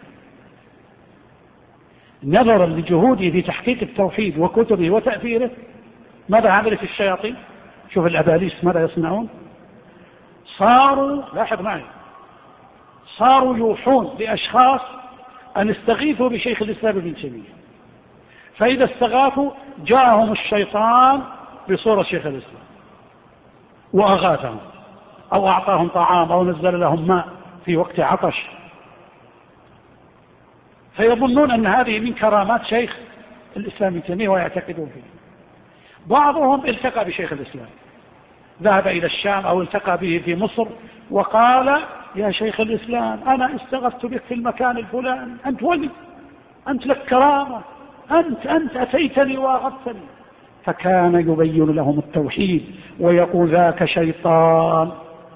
نظرا لجهوده في تحقيق التوحيد وكتبه وتأثيره. ماذا عملت الشياطين؟ شوف الأباليس ماذا يصنعون. صاروا، لاحظ معي، صاروا يوحون لأشخاص أن استغيثوا بشيخ الإسلام ابن تيمية، فإذا استغاثوا جاءهم الشيطان بصورة شيخ الإسلام وأغاثهم أو أعطاهم طعام أو نزل لهم ماء في وقت عطش، فيظنون أن هذه من كرامات شيخ الإسلام ابن تيمية ويعتقدون فيه. بعضهم التقى بشيخ الإسلام، ذهب إلى الشام أو التقى به في مصر وقال يا شيخ الإسلام أنا استغثت بك في المكان الفلاني، أنت ولي، أنت لك كرامة، أنت أتيتني وأغثتني. فكان يبين لهم التوحيد ويقول ذاك شيطان.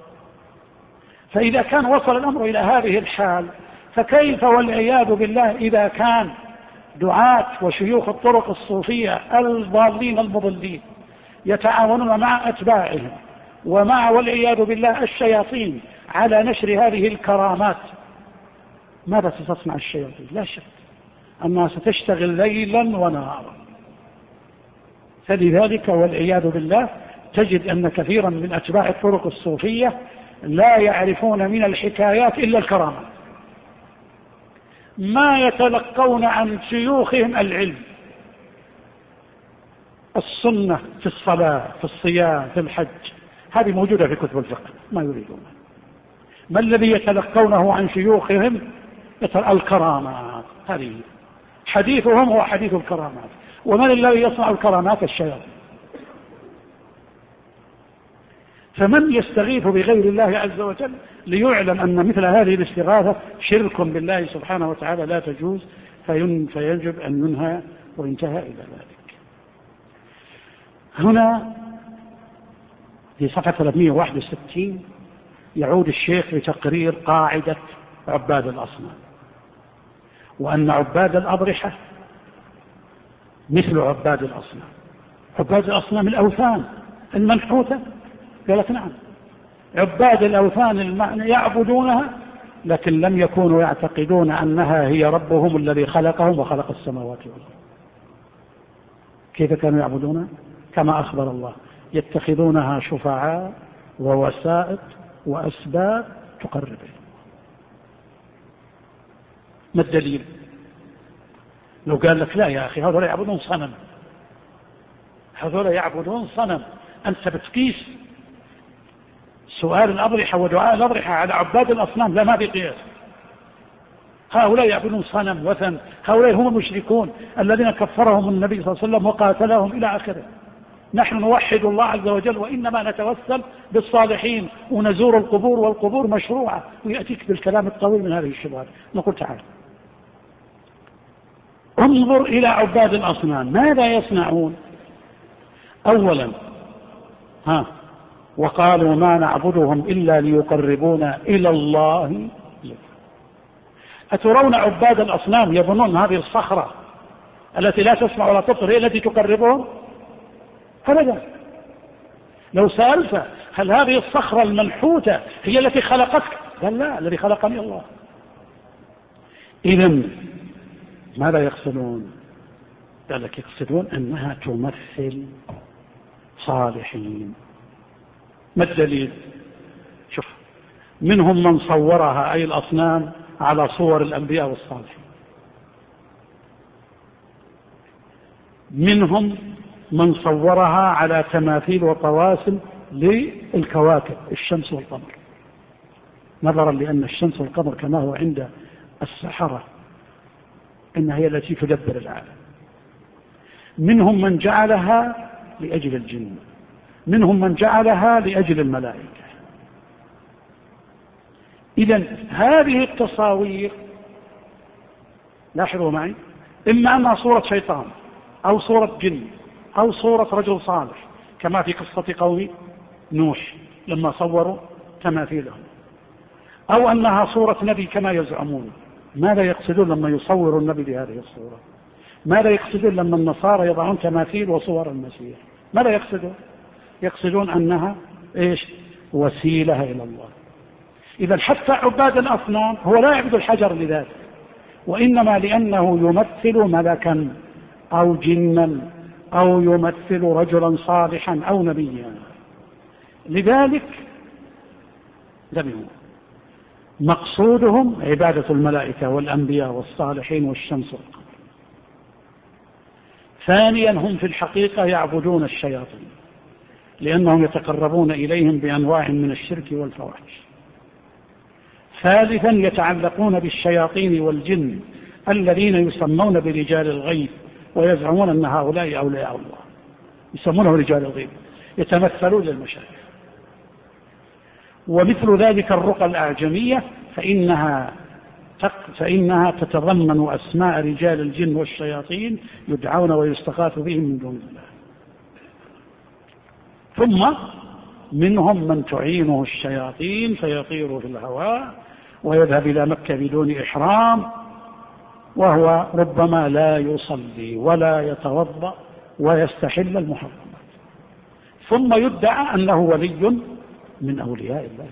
فإذا كان وصل الأمر إلى هذه الحال فكيف والعياذ بالله إذا كان دعاة وشيوخ الطرق الصوفية الضالين المضلين يتعاونون مع أتباعهم ومع والعياذ بالله الشياطين على نشر هذه الكرامات. ماذا ستصنع الشياطين؟ لا شك أنها ستشتغل ليلا ونهارا. فلذلك والعياذ بالله تجد أن كثيرا من أتباع الطرق الصوفية لا يعرفون من الحكايات إلا الكرامات، ما يتلقون عن شيوخهم العلم، السنة في الصلاة في الصيام في الحج، هذه موجودة في كتب الفقه، ما يريدون. ما الذي يتلقونه عن شيوخهم؟ الكرامات، هذه حديثهم هو حديث الكرامات. ومن الذي يصنع الكرامات؟ الشياطين. فمن يستغيث بغير الله عز وجل ليعلم أن مثل هذه الاستغاثة شرك بالله سبحانه وتعالى لا تجوز، فيجب أن ينهى وينتهى إلى ذلك. هنا في صفحة 361 يعود الشيخ لتقرير قاعدة عباد الأصنام، وأن عباد الأضرحة مثل عباد الأصنام. عباد الأصنام الأوثان المنحوتة، قالت نعم. عباد الأوثان يعبدونها لكن لم يكونوا يعتقدون أنها هي ربهم الذي خلقهم وخلق السماوات والأرض. كيف كانوا يعبدونها؟ كما أخبر الله: يتخذونها شفعاء ووسائط وأسباب تقرب. ما الدليل؟ لو قال لك لا يا أخي هذول يعبدون صنم، هذول يعبدون صنم، أنت بتقيس سؤال الأضرحة ودعاء الأضرحة على عباد الأصنام؟ لا، ما في قياس. هؤلاء يعبدون صنم وثن، هؤلاء هم المشركون الذين كفرهم النبي صلى الله عليه وسلم وقاتلهم إلى آخره. نحن نوحد الله عز وجل، وإنما نتوسل بالصالحين ونزور القبور، والقبور مشروعة، ويأتيك بالكلام الطويل من هذه الشبهات. نقول تعال انظر إلى عباد الأصنام ماذا يصنعون. أولا وقالوا ما نعبدهم إلا ليقربونا إلى الله. أترون عباد الأصنام يظنون هذه الصخرة التي لا تسمع ولا تبصر هي التي تقربهم؟ أبدا. لو سألت هل هذه الصخرة المنحوتة هي التي خلقتك؟ قال لا، الذي خلقني الله. إذن ماذا يقصدون؟ قال لك يقصدون أنها تمثل صالحين. ما الدليل؟ شوف، منهم من صورها أي الأصنام على صور الأنبياء والصالحين، منهم من صورها على تماثيل وطواسم للكواكب الشمس والقمر، نظرا لأن الشمس والقمر كما هو عند السحرة إنها هي التي تدبر العالم. منهم من جعلها لأجل الجن، منهم من جعلها لأجل الملائكة. إذن هذه التصاوير لاحظوا معي، إما أنها صورة شيطان أو صورة جن أو صورة رجل صالح كما في قصة قوم نوح لما صوروا تماثيلهم، أو أنها صورة نبي كما يزعمون. ماذا يقصدون لما يصوروا النبي بهذه الصورة؟ ماذا يقصدون لما النصارى يضعون تماثيل وصور المسيح؟ ماذا يقصدون؟ يقصدون أنها وسيلة إلى الله. إذا حتى عباد الأصنام هو لا يعبد الحجر لذاته، وإنما لأنه يمثل ملكا أو جنا أو يمثل رجلا صالحا أو نبيا. لذلك مقصودهم عبادة الملائكة والأنبياء والصالحين والشمس والقمر. ثانيا هم في الحقيقة يعبدون الشياطين لأنهم يتقربون إليهم بأنواع من الشرك والفواحش. ثالثا يتعلقون بالشياطين والجن الذين يسمون برجال الغيب ويزعمون أن هؤلاء أولياء الله، يسمونه رجال الغيب، يتمثلون للمشايخ. ومثل ذلك الرقى الأعجمية فإنها تتضمن أسماء رجال الجن والشياطين يدعون ويستغاث بهم من دون الله. ثم منهم من تعينه الشياطين فيطير في الهواء ويذهب إلى مكة بدون إحرام، وهو ربما لا يصلي ولا يتوضأ ويستحل المحرمات، ثم يدعى أنه ولي من أولياء الله.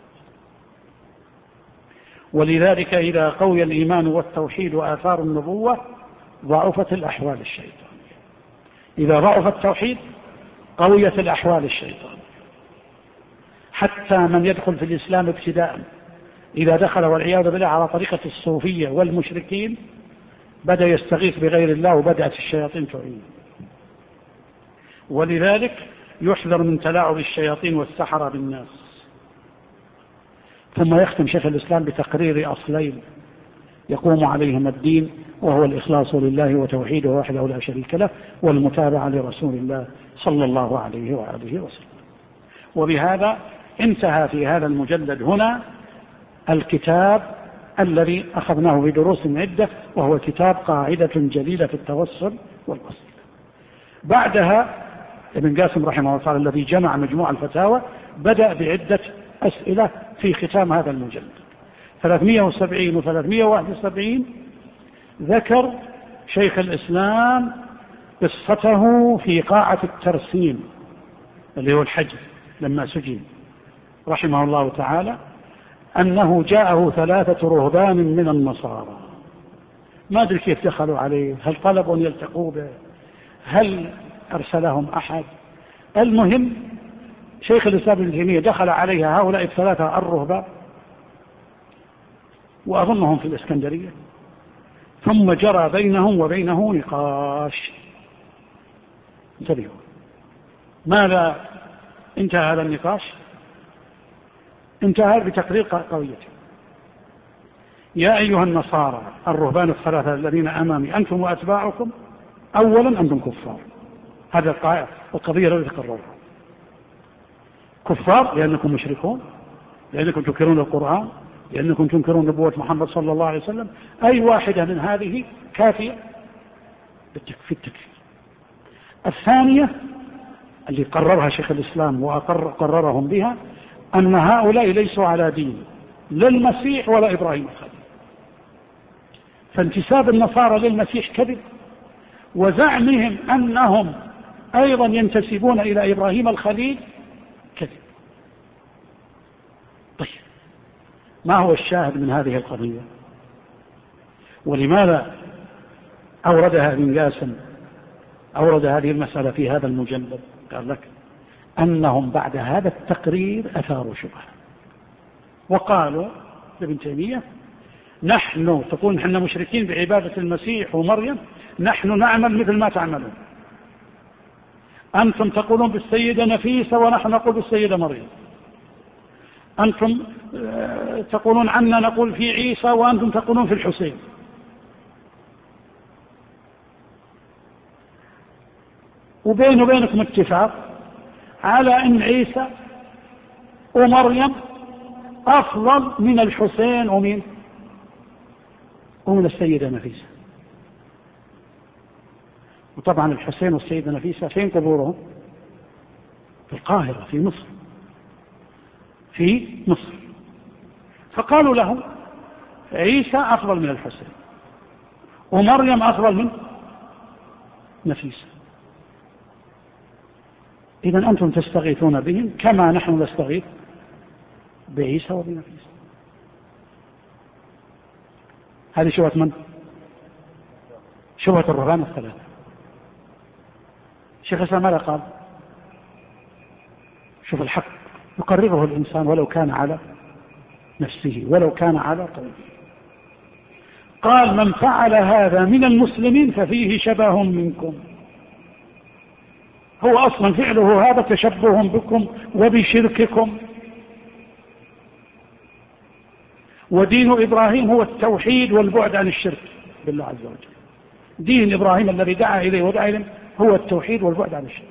ولذلك إذا قوي الإيمان والتوحيد وآثار النبوة ضعفت الأحوال الشيطانية. إذا ضعف التوحيد قويت الأحوال الشيطانية، حتى من يدخل في الإسلام ابتداء إذا دخل والعياذ بالله على طريقة الصوفية والمشركين بدأ يستغيث بغير الله وبدأت الشياطين تعين. ولذلك يحذر من تلاعب الشياطين والسحرة بالناس. ثم يختم شيخ الإسلام بتقرير أصلين يقوم عليهم الدين، وهو الإخلاص لله وتوحيده وحده لا شريك له، والمتابعة لرسول الله صلى الله عليه وآله وسلم. وبهذا انتهى في هذا المجلد هنا الكتاب الذي أخذناه بدروس عدة، وهو كتاب قاعدة جليلة في التوسل والوصل. بعدها ابن قاسم رحمه الله تعالى الذي جمع مجموع الفتاوى بدأ بعدة أسئلة في ختام هذا المجلد 370 و371. ذكر شيخ الإسلام قصته في قاعة الترسيم اللي هو الحج لما سجن رحمه الله تعالى، أنه جاءه 3 رهبان من النصارى، ما أدري كيف دخلوا عليه، هل طلبوا أن يلتقوا به، هل أرسلهم أحد. المهم شيخ الإسلام ابن تيمية دخل عليها هؤلاء 3 الرهبان وأظنهم في الإسكندرية، ثم جرى بينهم وبينه نقاش. انتبهوا، ماذا انتهى هذا النقاش؟ انتهى بتقرير قويته: يا أيها النصارى الرهبان 3 الذين أمامي أنتم وأتباعكم أولا أنتم كفار. هذا القضية التي تقررها. كفار لأنكم مشركون، لأنكم تنكرون القرآن، لأنكم تنكرون نبوة محمد صلى الله عليه وسلم. أي واحدة من هذه كافية في التكفير. الثانية اللي قررها شيخ الإسلام وقررهم بها أن هؤلاء ليسوا على دين لا المسيح ولا إبراهيم الخليل، فانتساب النصارى للمسيح كذب، وزعمهم أنهم أيضا ينتسبون إلى إبراهيم الخليل كذب. طيب، ما هو الشاهد من هذه القضية؟ ولماذا أوردها ابن قاسم، أورد هذه المسألة في هذا المجلد؟ قال لك أنهم بعد هذا التقرير أثاروا شبهة وقالوا لابن تيمية: نحن تقول نحن مشركين بعبادة المسيح ومريم، نحن نعمل مثل ما تعملون. أنتم تقولون بالسيدة نفيسة ونحن نقول بالسيدة مريم. أنتم تقولون عنا نقول في عيسى وأنتم تقولون في الحسين. وبين وبينكم اتفاق على أن عيسى ومريم أفضل من الحسين ومن السيدة نفيسة. وطبعا الحسين والسيدة نفيسة فين قبورهم؟ في القاهرة في مصر. فقالوا له عيسى أفضل من الحسين ومريم أفضل من نفيسة. إذن أنتم تستغيثون بهم كما نحن نستغيث بعيسى وبنفيسة. هذه شبهة من؟ شبهة الرهبان 3. شيخ الإسلام ماذا قال؟ شوف الحق يقرره الإنسان ولو كان على نفسه، ولو كان على طريقه. قال: من فعل هذا من المسلمين ففيه شبه منكم. هو أصلا فعله هذا تشبه بكم وبشرككم. ودين إبراهيم هو التوحيد والبعد عن الشرك بالله عز وجل. دين إبراهيم الذي دعا إليه ودعا إليه هو التوحيد والبعد عن الشرك.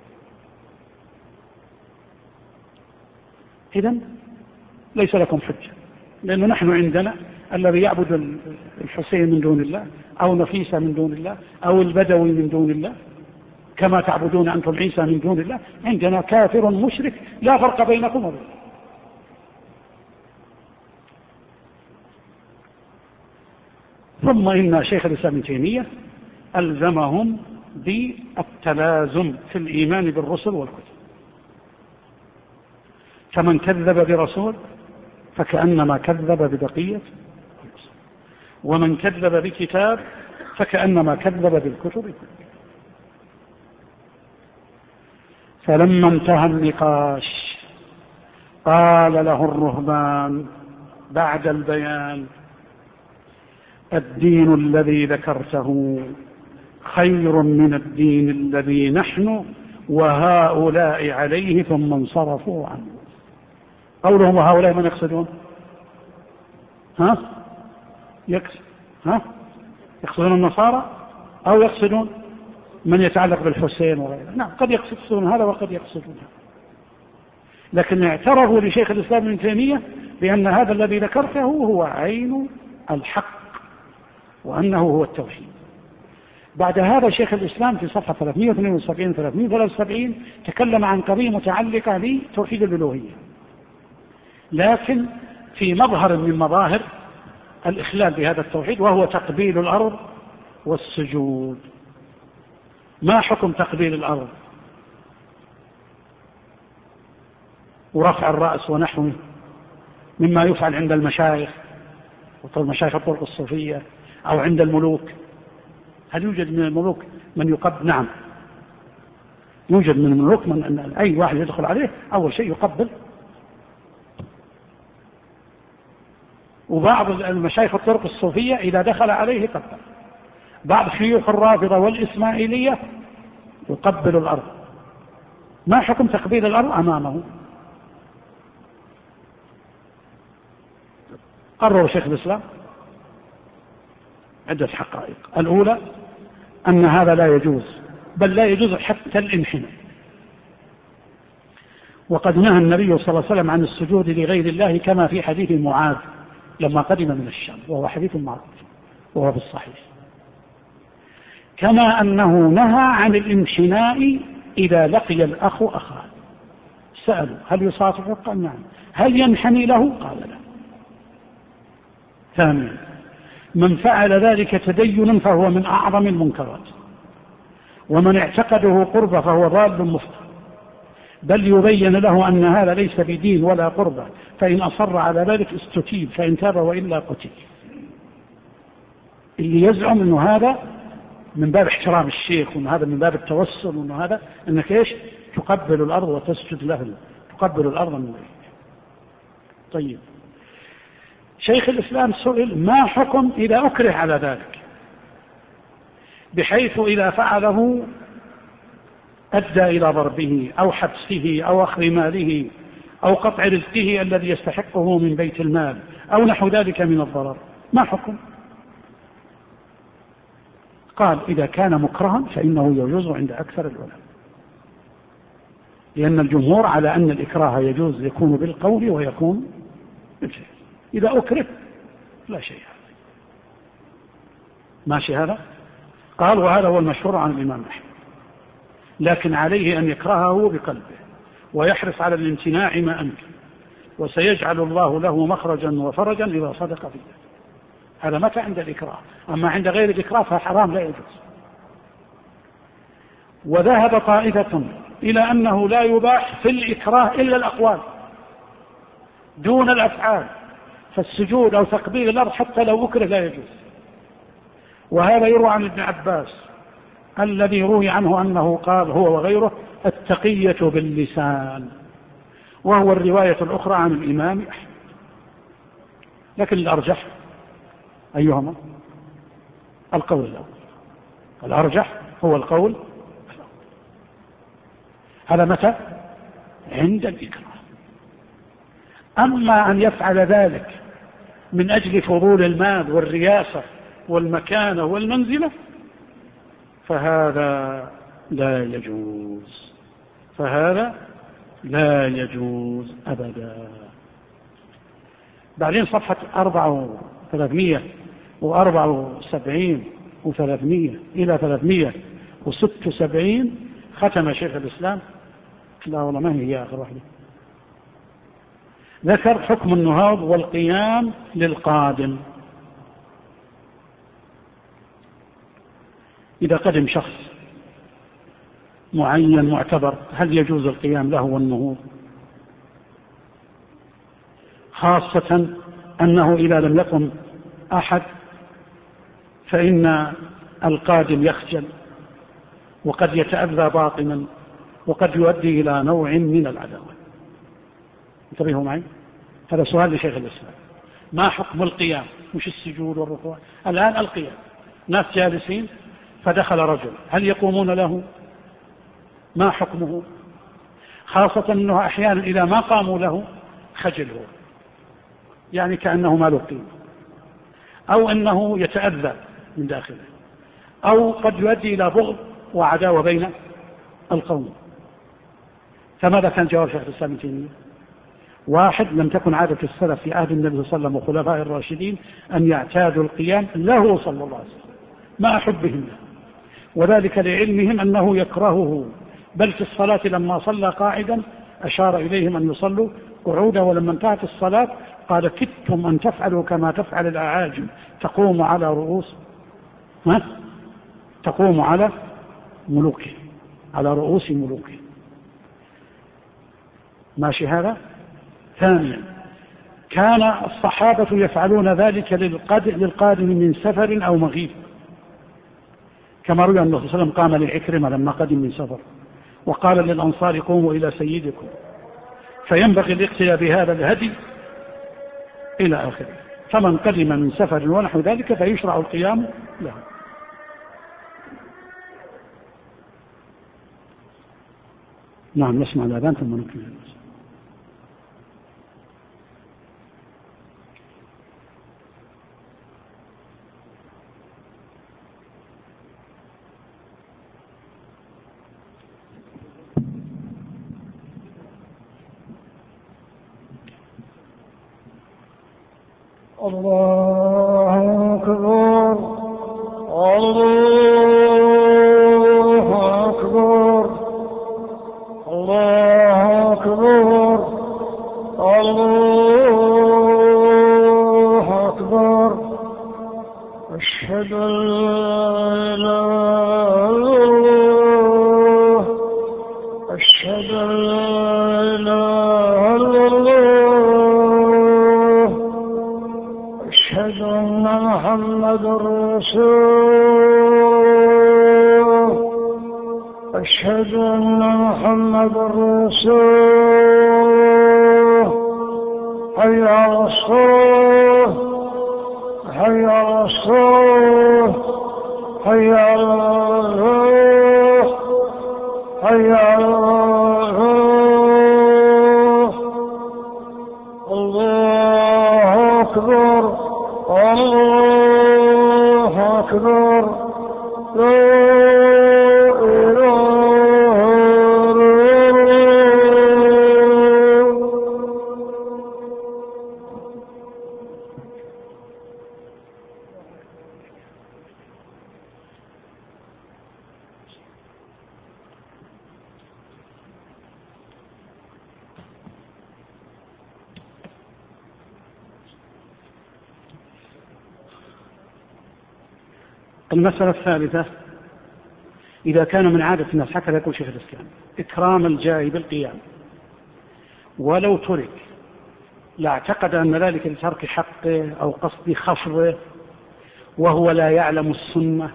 إذن ليس لكم حجة، لأنه نحن عندنا الذي يعبد الحسين من دون الله أو نفيسة من دون الله أو البدوي من دون الله كما تعبدون أنتم عيسى من دون الله، عندنا كافر مشرك لا فرق بينكم وبينه. ثم إن شيخ الإسلام ابن تيمية ألزمهم بالتلازم في الإيمان بالرسل والكتب. فمن كذب برسول فكأنما كذب ببقية الرسل، ومن كذب بكتاب فكأنما كذب بالكتب كلها. فلما انتهى النقاش قال له الرهبان بعد البيان: الدين الذي ذكرته خير من الدين الذي نحن وهؤلاء عليه، ثم انصرفوا عنه. قولهم وهؤلاء من يقصدون؟ يقصدون النصارى أو يقصدون من يتعلق بالحسين وغيره؟ نعم، قد يقصدون هذا وقد يقصدون هذا، لكن اعترفوا لشيخ الإسلام ابن تيمية بأن هذا الذي ذكرته هو عين الحق وأنه هو التوحيد. بعد هذا شيخ الإسلام في صفحة 372-373 تكلم عن قضية متعلقة بتوحيد الألوهية، لكن في مظهر من مظاهر الإخلال بهذا التوحيد، وهو تقبيل الأرض والسجود. ما حكم تقبيل الأرض ورفع الرأس ونحوه مما يفعل عند المشايخ ومشايخ الطرق الصوفية أو عند الملوك؟ هل يوجد من الملوك من يقبل؟ نعم، يوجد من الملوك من أي واحد يدخل عليه أول شيء يقبل. وبعض المشايخ الطرق الصوفية إذا دخل عليه قبل. بعض شيوخ الرافضة والإسماعيلية يقبل الأرض. ما حكم تقبيل الأرض أمامه؟ قرر شيخ الإسلام عدة حقائق. الأولى أن هذا لا يجوز، بل لا يجوز حتى الانحناء، وقد نهى النبي صلى الله عليه وسلم عن السجود لغير الله كما في حديث معاذ لما قدم من الشام، وهو حديث معروف وهو في الصحيح. كما أنه نهى عن الانحناء إذا لقي الأخ أخاه. سألوا: هل يصافحه؟ قال: نعم. هل ينحني له؟ قال: لا. ثانيا: من فعل ذلك تدينا فهو من أعظم المنكرات، ومن اعتقده قربة فهو ضال مفتر، بل يبين له أن هذا ليس بدين ولا قربة، فإن أصر على ذلك استتيب، فإن تاب وإلا قتل. اللي يزعم أنه هذا من باب احترام الشيخ، وأن هذا من باب التوسل، وأن هذا أنك إيش تقبل الأرض وتسجد له، تقبل الأرض من ذلك. طيب، شيخ الإسلام سئل: ما حكم إذا أكره على ذلك، بحيث إذا فعله أدى إلى ضربه أو حبسه أو أخذ ماله أو قطع رزقه الذي يستحقه من بيت المال أو نحو ذلك من الضرر؟ ما حكم؟ قال: إذا كان مكرها فإنه يجوز عند أكثر العلماء، لأن الجمهور على أن الإكراه يجوز، يكون بالقول ويكون بالفعل. إذا أكره لا شيء. ماشي هذا؟ قال: وهذا هو المشهور عن الإمام أحمد، لكن عليه أن يكرهه بقلبه ويحرص على الامتناع ما أمكن، وسيجعل الله له مخرجا وفرجا إذا صدق فيه. هذا متى عند الإكراه، أما عند غير الإكراه فحرام لا يجوز. وذهب طائفة إلى أنه لا يباح في الإكراه إلا الأقوال دون الأفعال، فالسجود أو تقبيل الأرض حتى لو أكره لا يجوز. وهذا يروى عن ابن عباس الذي روي عنه أنه قال هو وغيره: التقية باللسان، وهو الرواية الأخرى عن الإمام أحمد. لكن الأرجح أيهما؟ القول الأول. الأرجح هو القول الأول. هذا متى؟ عند الإكراه. أما أن يفعل ذلك من أجل فضول المال والرياسة والمكانة والمنزلة فهذا لا يجوز، فهذا لا يجوز أبدا. بعدين صفحة 374 و300 إلى 376 ختم شيخ الإسلام، لا والله ما هي آخر واحدة، ذكر حكم النهوض والقيام للقادم. إذا قدم شخص معين معتبر هل يجوز القيام له والنهوض؟ خاصة أنه إذا لم يقم أحد فإن القادم يخجل وقد يتأذى باطنا وقد يؤدي إلى نوع من العداوة. انتبهوا معي، هذا سؤال لشيخ الإسلام. ما حكم القيام؟ مش السجود والركوع، الآن القيام، ناس جالسين فدخل رجل، هل يقومون له؟ ما حكمه؟ خاصة أنه أحيانا إذا ما قاموا له خجل هو، يعني كأنه ما له قيمة، أو أنه يتأذى من داخله، أو قد يؤدي إلى بغض وعداوة بين القوم. فماذا كان جواب شيخ الإسلام ابن تيمية؟ واحد، لم تكن عادة السلف في عهد النبي صلى الله عليه وسلم وخلفائه الراشدين أن يعتادوا القيام له صلى الله عليه وسلم مع حبهم له، وذلك لعلمهم أنه يكرهه، بل في الصلاة لما صلى قاعدا أشار إليهم أن يصلوا قعودا، ولما انتهت الصلاة قال كدتم أن تفعلوا كما تفعل الأعاجم، تقوم على ملوكه، على رؤوس ملوكه. ماشي هذا. ثانيا، كان الصحابة يفعلون ذلك للقادم من سفر أو مغيب، كما روي أن النبي صلى الله عليه وسلم قام لعكرمة لما قدم من سفر وقال للأنصار قوموا إلى سيدكم، فينبغي الاقتداء بهذا الهدي إلى آخره. فمن قدم من سفر ونحو ذلك فيشرع القيام له. نعم، نسمع الأذان ثم نكمل. الله أكبر الله أكبر الله أكبر الله أكبر أشهد أن لا إله أشهد أن لا إله إلا الله أشهد أن محمد رسول أشهد أن محمد رسول حي على الصلاة حي على الصلاة حي على الفلاح حي على الفلاح. الله أكبر الله أكبر لا إله إلا الله. المسألة الثالثة، إذا كان من عادة الناس، هكذا يقول شيخ الإسلام، إكرام الجاي بالقيام، ولو ترك لاعتقد أن ذلك لترك حقه أو قصد خفضه وهو لا يعلم السنة،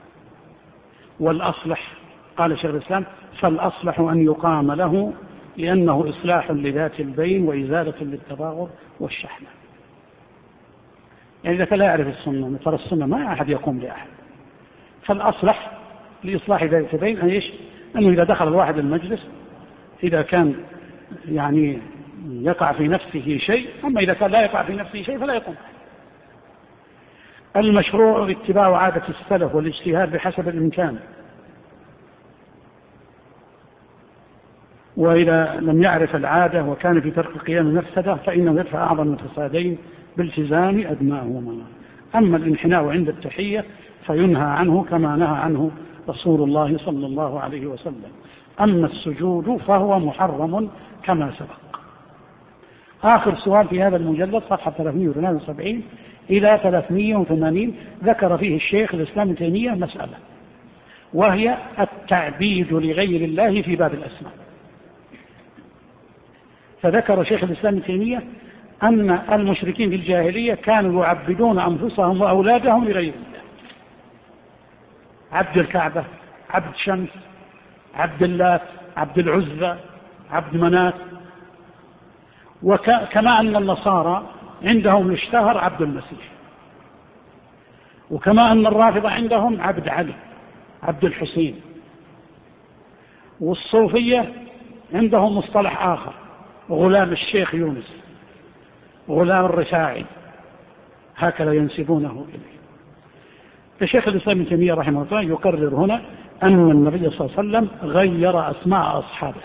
والأصلح قال شيخ الإسلام فالأصلح أن يقام له، لأنه إصلاح لذات البين وإزالة للتباغض والشحنة. يعني إذا كان لا يعرف السنة، ترى السنة ما أحد يقوم لأحد، فالأصلح لإصلاح ذات البين أنه إذا دخل الواحد المجلس إذا كان يعني يقع في نفسه شيء، أما إذا كان لا يقع في نفسه شيء فلا يقوم. المشروع اتباع عادة السلف والاجتهاد بحسب الإمكان، وإذا لم يعرف العادة وكان في ترك القيام مفسدة فإنه يدفع أعظم الفسادين بالتزام أدناهما. أما الانحناء عند التحية فينهى عنه كما نهى عنه رسول الله صلى الله عليه وسلم. أما السجود فهو محرم كما سبق. آخر سؤال في هذا المجلد صفحة 372 إلى 380 ذكر فيه الشيخ الإسلام ابن تيمية مسألة، وهي التعبيد لغير الله في باب الأسماء. فذكر شيخ الإسلام ابن تيمية أن المشركين في الجاهلية كانوا يعبدون أنفسهم وأولادهم لغير الله، عبد الكعبة، عبد شمس، عبد اللات، عبد العزى، عبد منات. وكما أن النصارى عندهم اشتهر عبد المسيح، وكما أن الرافضة عندهم عبد علي، عبد الحسين. والصوفية عندهم مصطلح آخر، غلام الشيخ يونس، غلام الرفاعي، هكذا ينسبونه إليه. الشيخ الإسلام ابن تيمية رحمه الله يقرر هنا أن النبي صلى الله عليه وسلم غير أسماء أصحابه،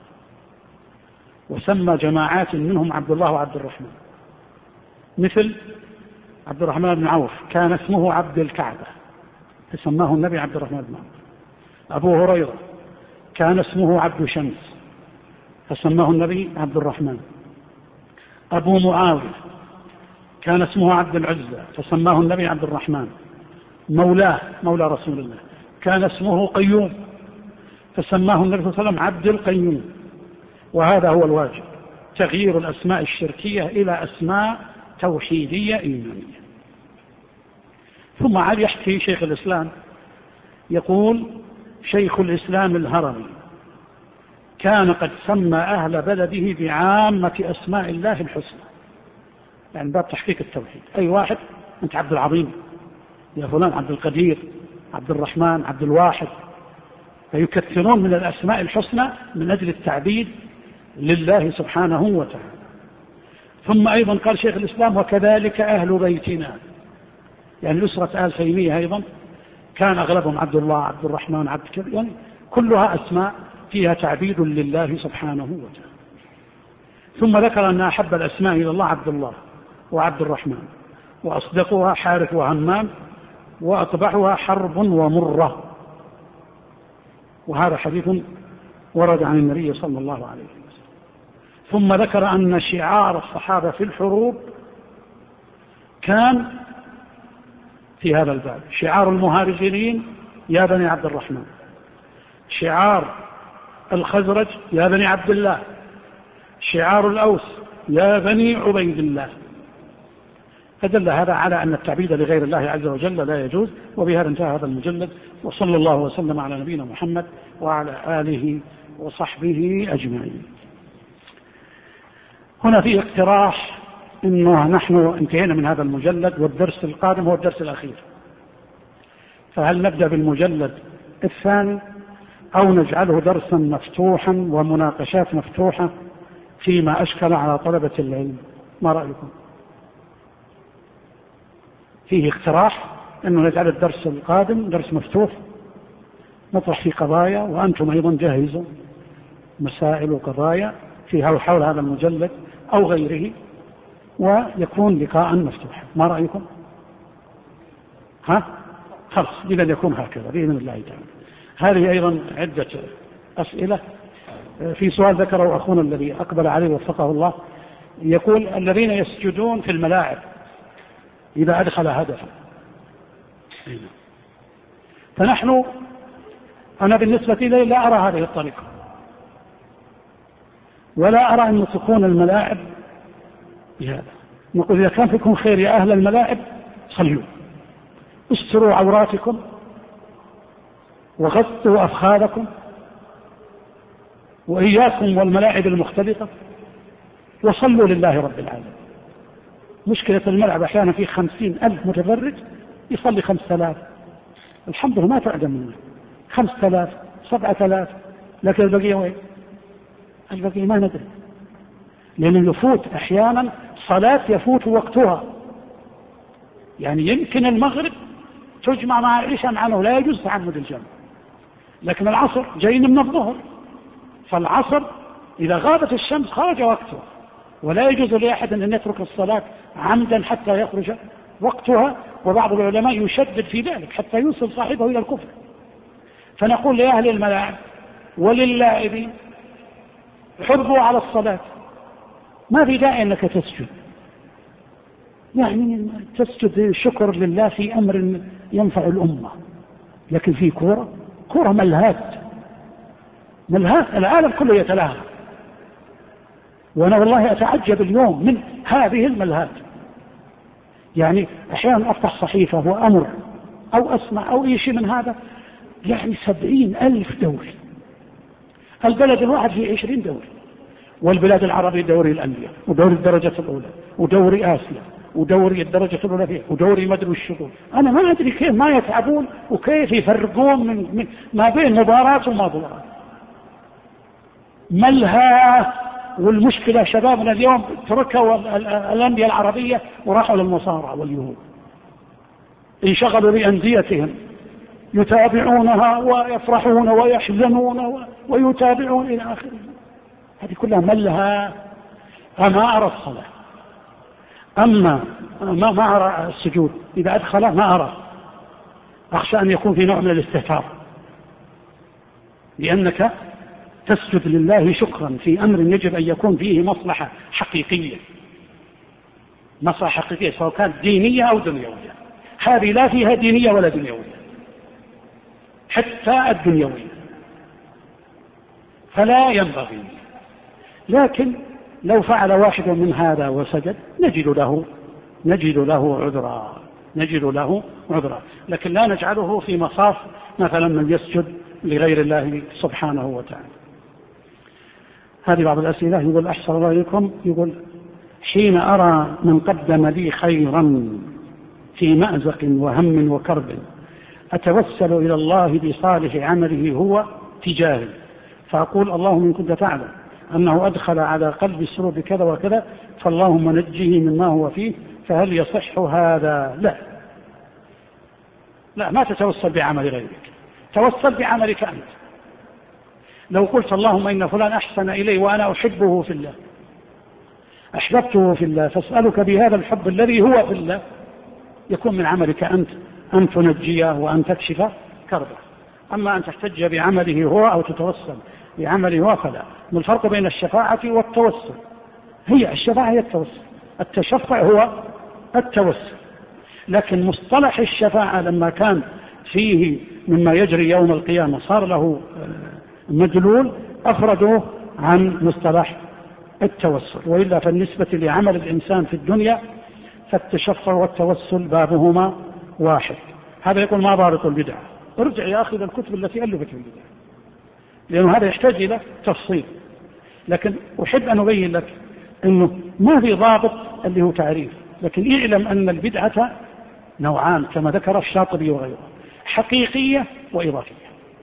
وسمى جماعات منهم عبد الله وعبد الرحمن، مثل عبد الرحمن بن عوف كان اسمه عبد الكعبة فسماه النبي عبد الرحمن بن عوف. أبو هريرة كان اسمه عبد شمس فسماه النبي عبد الرحمن. أبو معاوية كان اسمه عبد العزى فسماه النبي عبد الرحمن. مولاه مولى رسول الله كان اسمه قيوم فسماه النبي صلى الله عليه وسلم عبد القيوم. وهذا هو الواجب، تغيير الأسماء الشركية إلى أسماء توحيدية إيمانية. ثم عاد يحكي شيخ الإسلام يقول: شيخ الإسلام الهرمي كان قد سمى أهل بلده بعامة أسماء الله الحسنى، يعني باب تحقيق التوحيد. أي واحد: أنت عبد العظيم، يا فلان عبد القدير، عبد الرحمن، عبد الواحد. فيكثرون من الأسماء الحسنى من أجل التعبيد لله سبحانه وتعالى. ثم أيضا قال شيخ الإسلام: وكذلك أهل بيتنا، يعني أسرة آل تيمية أيضا كان أغلبهم عبد الله، عبد الرحمن، عبد كذا، يعني كلها أسماء فيها تعبيد لله سبحانه وتعالى. ثم ذكر أن أحب الأسماء إلى الله عبد الله وعبد الرحمن، وأصدقها حارث وهمام، وأطبعها حرب ومرة. وهذا حديث ورد عن النبي صلى الله عليه وسلم. ثم ذكر أن شعار الصحابة في الحروب كان في هذا الباب: شعار المهاجرين يا بني عبد الرحمن، شعار الخزرج يا بني عبد الله، شعار الأوس يا بني عبيد الله. فدل هذا على أن التعبيد لغير الله عز وجل لا يجوز. وبهذا انتهى هذا المجلد، وصلى الله وسلم على نبينا محمد وعلى آله وصحبه أجمعين. هنا في اقتراح إنه نحن انتهينا من هذا المجلد والدرس القادم هو الدرس الأخير، فهل نبدأ بالمجلد الثاني أو نجعله درسا مفتوحا ومناقشات مفتوحة فيما أشكل على طلبة العلم؟ ما رأيكم؟ فيه اقتراح أنه نجعل الدرس القادم درس مفتوح نطرح فيه قضايا، وأنتم أيضا جهزوا مسائل وقضايا فيها وحول هذا المجلد أو غيره، ويكون لقاء مفتوحا. ما رأيكم؟ خلاص، إذا يكون هكذا بإذن الله تعالى. هذه أيضا عدة أسئلة. في سؤال ذكره أخونا الذي أقبل عليه وفقه الله، يقول: الذين يسجدون في الملاعب إذا أدخل هدفا. فنحن، أنا بالنسبة لي لا أرى هذه الطريقة، ولا أرى أن تكون الملاعب بهذا. نقول: إذا كان فيكم خير يا أهل الملاعب صلوا، استروا عوراتكم وغطوا أفخاذكم، وإياكم والملاعب المختلطة، وصلوا لله رب العالمين. مشكلة الملعب أحيانا فيه 50,000 متفرج يصلي 5000، الحمد لله ما تعدم منه 5000 7000، لكن البقية وين؟ البقية ما ندري، لأنه يفوت أحيانا صلاة يفوت وقتها. يعني يمكن المغرب تجمع مع العشاء عنه، لا يجوز تعمد الجمع، لكن العصر جايين من الظهر، فالعصر إذا غابت الشمس خرج وقته، ولا يجوز لأحد أن يترك الصلاة عمدا حتى يخرج وقتها. وبعض العلماء يشدد في ذلك حتى يوصل صاحبه إلى الكفر. فنقول لأهل الملاعب وللاعبين: حرصوا على الصلاة، ما في داعي أنك تسجد، يعني تسجد شكر لله في أمر ينفع الأمة. لكن في كورة ملهات، العالم كله يتلاهى. وأنا والله أتعجب اليوم من هذه الملهات. يعني أحيانا أفتح صحيفة وأمر أو أسمع أو أي شيء من هذا، يعني 70,000 دوري. البلد الواحد فيه 20 دوري، والبلاد العربية دوري الأندية ودوري الدرجة الأولى ودوري آسيا ودوري الدرجة الأولى فيه ودوري مدري الشغل. أنا ما أدري كيف ما يتعبون وكيف يفرقون من ما بين مباراة ومباراة. ملهى. والمشكلة شبابنا اليوم تركوا الأندية العربية وراحوا للمصارعة واليهود، انشغلوا بأنديتهم يتابعونها ويفرحون ويحزنون ويتابعون إلى آخره. هذه كلها ملهى. أما أرى الصلاة، أما ما أرى السجود إذا أدخله ما أرى، أخشى أن يكون في نوع من الاستهتار، لأنك تسجد لله شكرا في أمر يجب أن يكون فيه مصلحة حقيقية، مصلحة حقيقية سواء كانت دينية أو دنيوية. هذه لا فيها دينية ولا دنيوية، حتى الدنيوية، فلا ينبغي. لكن لو فعل واحد من هذا وسجد نجد له عذرا، لكن لا نجعله في مصاف مثلا من يسجد لغير الله سبحانه وتعالى. هذه بعض الأسئلة. يقول أحسن الله إليكم، يقول حين أرى من قدم لي خيرا في مأزق وهم وكرب أتوسل إلى الله بصالح عمله هو تجاهي، فأقول اللهم إن كنت تعلم أنه أدخل على قلب السرور بكذا وكذا فاللهم نجه مما هو فيه، فهل يصح هذا؟ لا، ما تتوسل بعمل غيرك، توسل بعملك أنت. لو قلت اللهم إن فلان أحسن إلي وأنا أحبه في الله، أحببته في الله، فاسألك بهذا الحب الذي هو في الله يكون من عملك أنت أن تنجيه وأن تكشف كربه. أما أن تحتج بعمله هو أو تتوسل بعمله هو فلا. الفرق بين الشفاعة والتوسل، هي الشفاعة هي التوسل، التشفع هو التوسل. لكن مصطلح الشفاعة لما كان فيه مما يجري يوم القيامة صار له مدلول أفردوه عن مصطلح التوسل. وإلا فالنسبة لعمل الإنسان في الدنيا فالتشفع والتوسل بابهما واحد. هذا يقول ما ضابط البدعة؟ ارجع يا أخي للكتب التي ألفت في البدعة، لأنه هذا يحتاج إلى تفصيل. لكن أحب أن أبين لك أنه ما في ضابط اللي هو تعريف، لكن اعلم أن البدعة نوعان كما ذكر الشاطبي وغيره، حقيقية وإضافية.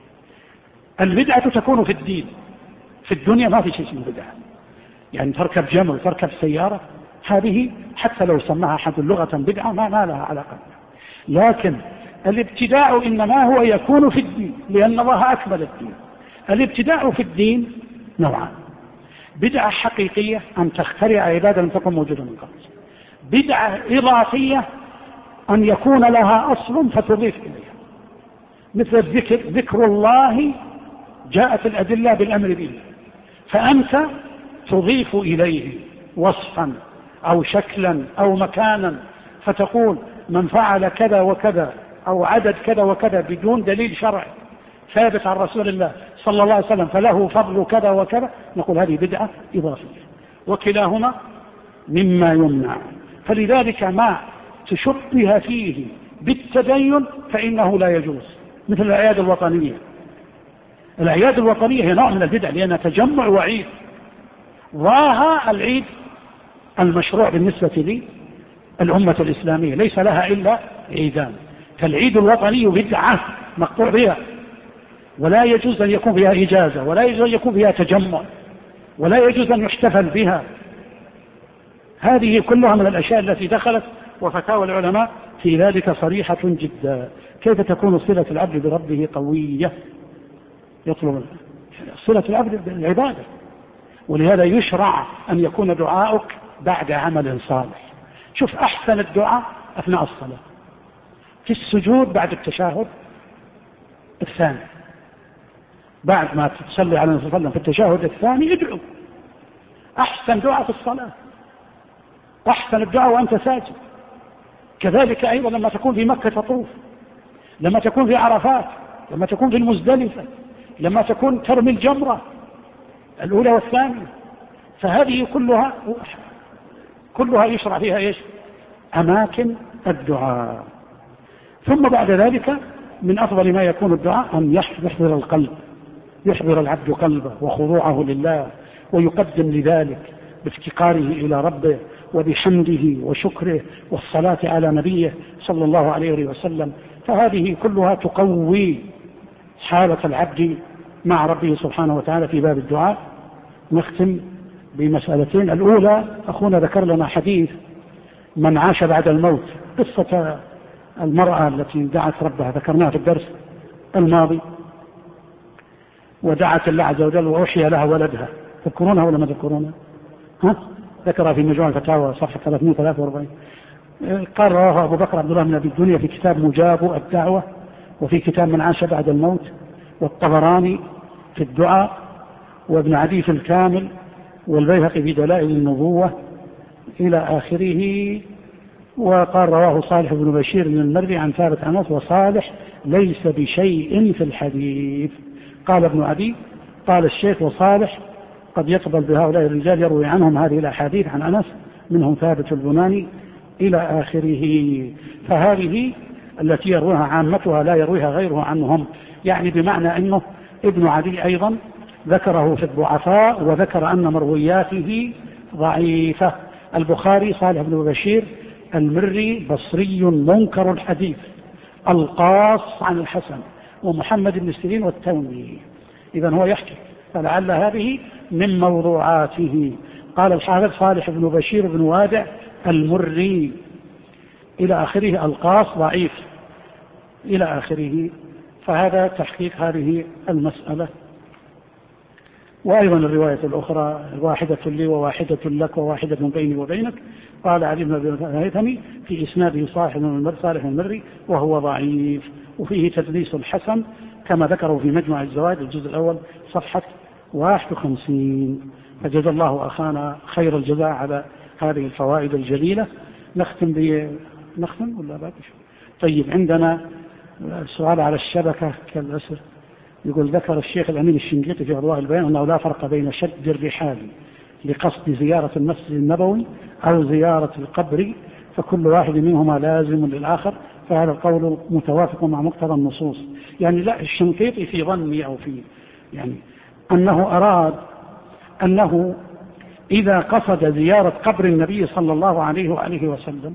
البدعة تكون في الدين، في الدنيا ما في شيء اسمه بدعة. يعني تركب جمل تركب سيارة، هذه حتى لو سماها أحد اللغة بدعة ما لها علاقة. لكن الابتداع إنما هو يكون في الدين، لأن الله أكمل الدين. الابتداع في الدين نوعان: بدعة حقيقية أن تخترع عبادة لم تكن موجودة من قبل، بدعة إضافية أن يكون لها أصل فتضيف إليها، مثل الذكر، ذكر الله جاءت الأدلة بالأمر به، فأنت تضيف إليه وصفا أو شكلا أو مكانا، فتقول من فعل كذا وكذا أو عدد كذا وكذا بدون دليل شرعي ثابت عن رسول الله صلى الله عليه وسلم فله فضل كذا وكذا، نقول هذه بدعة إضافية، وكلاهما مما يمنع. فلذلك ما تشبه فيه بالتدين فإنه لا يجوز، مثل الأعياد الوطنية. الأعياد الوطنية هي نوع من البدع لأنها تجمع وعيد، وها العيد المشروع بالنسبة لي الأمة الإسلامية ليس لها إلا عيدان، فالعيد الوطني بدعة مقطوع بها، ولا يجوز أن يكون فيها إجازة، ولا يجوز أن يكون فيها تجمع، ولا يجوز أن يحتفل بها. هذه كلها من الأشياء التي دخلت، وفتاوى العلماء في ذلك صريحة جدا. كيف تكون صلة العبد بربه قوية؟ يطلب صلة العبد بالعبادة، ولهذا يشرع أن يكون دعاؤك بعد عمل صالح. شوف أحسن الدعاء أثناء الصلاة، في السجود بعد التشهد الثاني، بعد ما تصلي على النبي صلى الله عليه وسلم في التشهد الثاني ادعو. أحسن دعاء في الصلاة، أحسن الدعاء وأنت ساجد. كذلك أيضا لما تكون في مكة تطوف، لما تكون في عرفات، لما تكون في المزدلفة، لما تكون ترمي الجمرة الأولى والثانية، فهذه كلها يشرع فيها إيش؟ أماكن الدعاء. ثم بعد ذلك من أفضل ما يكون الدعاء أن يحضر القلب، يحضر العبد قلبه وخضوعه لله، ويقدم لذلك بافتقاره إلى ربه وبحمده وشكره والصلاة على نبيه صلى الله عليه وسلم. فهذه كلها تقوي حالة العبد مع ربه سبحانه وتعالى في باب الدعاء. نختم بمسألتين. الأولى، أخونا ذكر لنا حديث من عاش بعد الموت، قصة المرأة التي دعت ربها، ذكرناها في الدرس الماضي، ودعت الله عز وجل وأحيا لها ولدها. تذكرونها ولا ما تذكرونها؟ ذكرها في مجموع الفتاوى صفحة 343. قال رواه أبو بكر عبد الله بن أبي الدنيا في كتاب مجاب الدعوة، وفي كتاب من عاش بعد الموت، والطبراني في الدعاء، وابن عدي في الكامل، والبيهقي في دلائل النبوة إلى آخره. وقال رواه صالح بن بشير من المري عن ثابت أنس، وصالح ليس بشيء في الحديث. قال ابن عدي قال الشيخ وصالح قد يقبل بهؤلاء الرجال يروي عنهم هذه الأحاديث عن أنس، منهم ثابت البناني إلى آخره. فهذه التي يرويها عامتها لا يرويها غيره عنهم، يعني بمعنى أنه ابن عدي أيضا ذكره في الضعفاء، وذكر أن مروياته ضعيفة. البخاري صالح بن بشير المري بصري منكر الحديث، القاص عن الحسن، ومحمد بن سيرين والتومي. إذن هو يحكي، فلعل هذه من موضوعاته. قال الحافظ صالح بن بشير بن وادع المري إلى آخره، القاص ضعيف إلى آخره. فهذا تحقيق هذه المسألة. وأيضا الرواية الأخرى، واحدة لي وواحدة لك وواحدة بيني وبينك، قال علي بن أبي الهيثمي في إسناده صالح المري وهو ضعيف، وفيه تدليس الحسن كما ذكروا في مجمع الزوائد الجزء الأول صفحة 51. فجزا الله أخانا خير الجزاء على هذه الفوائد الجليلة. نختم ولا باقي؟ طيب، عندنا سؤال على الشبكة كالأسر. يقول ذكر الشيخ الأمين الشنقيطي في أضواء البيان أنه لا فرق بين شد الرحال لقصد زيارة المسجد النبوي أو زيارة القبر، فكل واحد منهما لازم للآخر، فهذا القول متوافق مع مقتضى النصوص. يعني لا، الشنقيطي في ظني أو في يعني أنه أراد أنه إذا قصد زيارة قبر النبي صلى الله عليه وآله وسلم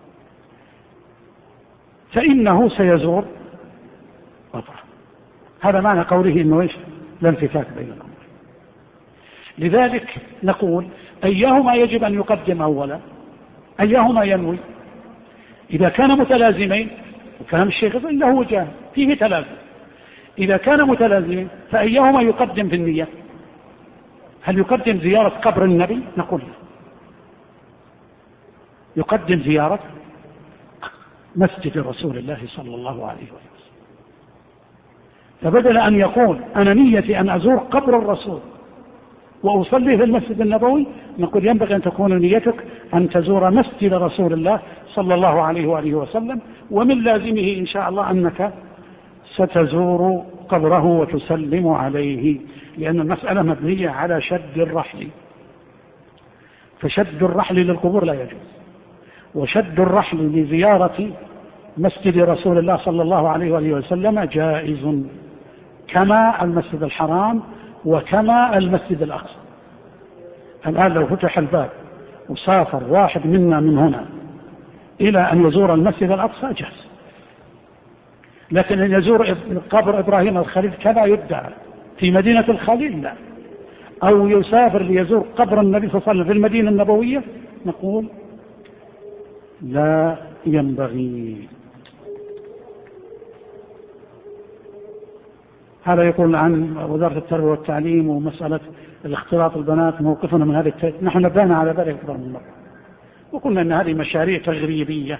فإنه سيزور قبره. هذا معنى قوله إنه إيش؟ لا انفكاك بين الأمر. لذلك نقول أيهما يجب أن يقدم أولا، أيهما ينوي. إذا كان متلازمين، وكلام الشيخ إلا هو جاء فيه تلازم، إذا كان متلازمين فأيهما يقدم في النية؟ هل يقدم زيارة قبر النبي؟ نقول يقدم زيارة مسجد رسول الله صلى الله عليه وسلم. فبدل أن يقول أنا نيتي أن أزور قبر الرسول وأصلي في المسجد النبوي، نقول ينبغي أن تكون نيتك أن تزور مسجد رسول الله صلى الله عليه وآله وسلم، ومن لازمه إن شاء الله أنك ستزور قبره وتسلم عليه، لأن المسألة مبنية على شد الرحل، فشد الرحل للقبور لا يجوز، وشد الرحل لزيارة مسجد رسول الله صلى الله عليه وآله وسلم جائز، كما المسجد الحرام وكما المسجد الأقصى. الآن لو فتح الباب وسافر واحد منا من هنا إلى أن يزور المسجد الأقصى جاز، لكن أن يزور قبر إبراهيم الخليل كما يدعى في مدينة الخليل لا، أو يسافر ليزور قبر النبي صلى الله عليه وسلم في المدينة النبوية، نقول لا ينبغي. هذا يقول عن وزارة التربية والتعليم ومسألة الاختلاط البنات، موقفنا من هذه نحن نبهنا على ذلك أكثر من مرة، وقلنا أن هذه مشاريع تغريبية،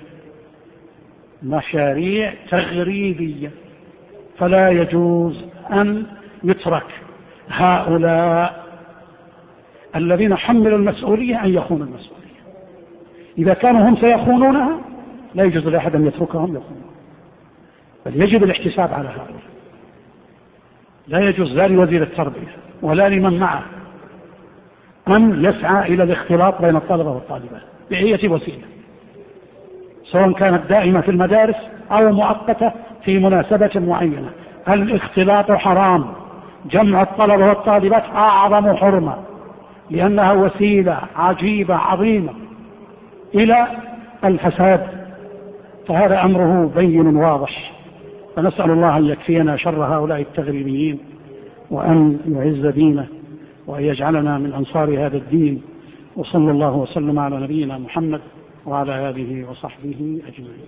مشاريع تغريبية، فلا يجوز أن يترك هؤلاء الذين حملوا المسؤولية أن يخونوا المسؤولية. إذا كانوا هم سيخونونها لا يجوز لأحد أن يتركهم يخونون، بل يجب الاحتساب على هؤلاء. لا يجوز لا لوزير التربية ولا لمن معه أن يسعى إلى الاختلاط بين الطلبة والطالبات بأي وسيلة، سواء كانت دائمة في المدارس أو مؤقتة في مناسبة معينة. الاختلاط حرام، جمع الطلبة والطالبات أعظم حرمة، لأنها وسيلة عجيبة عظيمة إلى الفساد، فهذا أمره بين واضح. فنسأل الله أن يكفينا شر هؤلاء التغريبيين، وأن يعز دينه، وأن يجعلنا من أنصار هذا الدين. وصلى الله وسلم على نبينا محمد وعلى آله وصحبه أجمعين.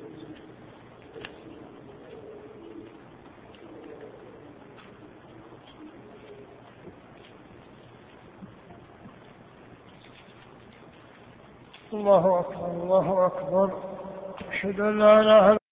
الله أكبر الله أكبر. أشهد أن لا إله إلا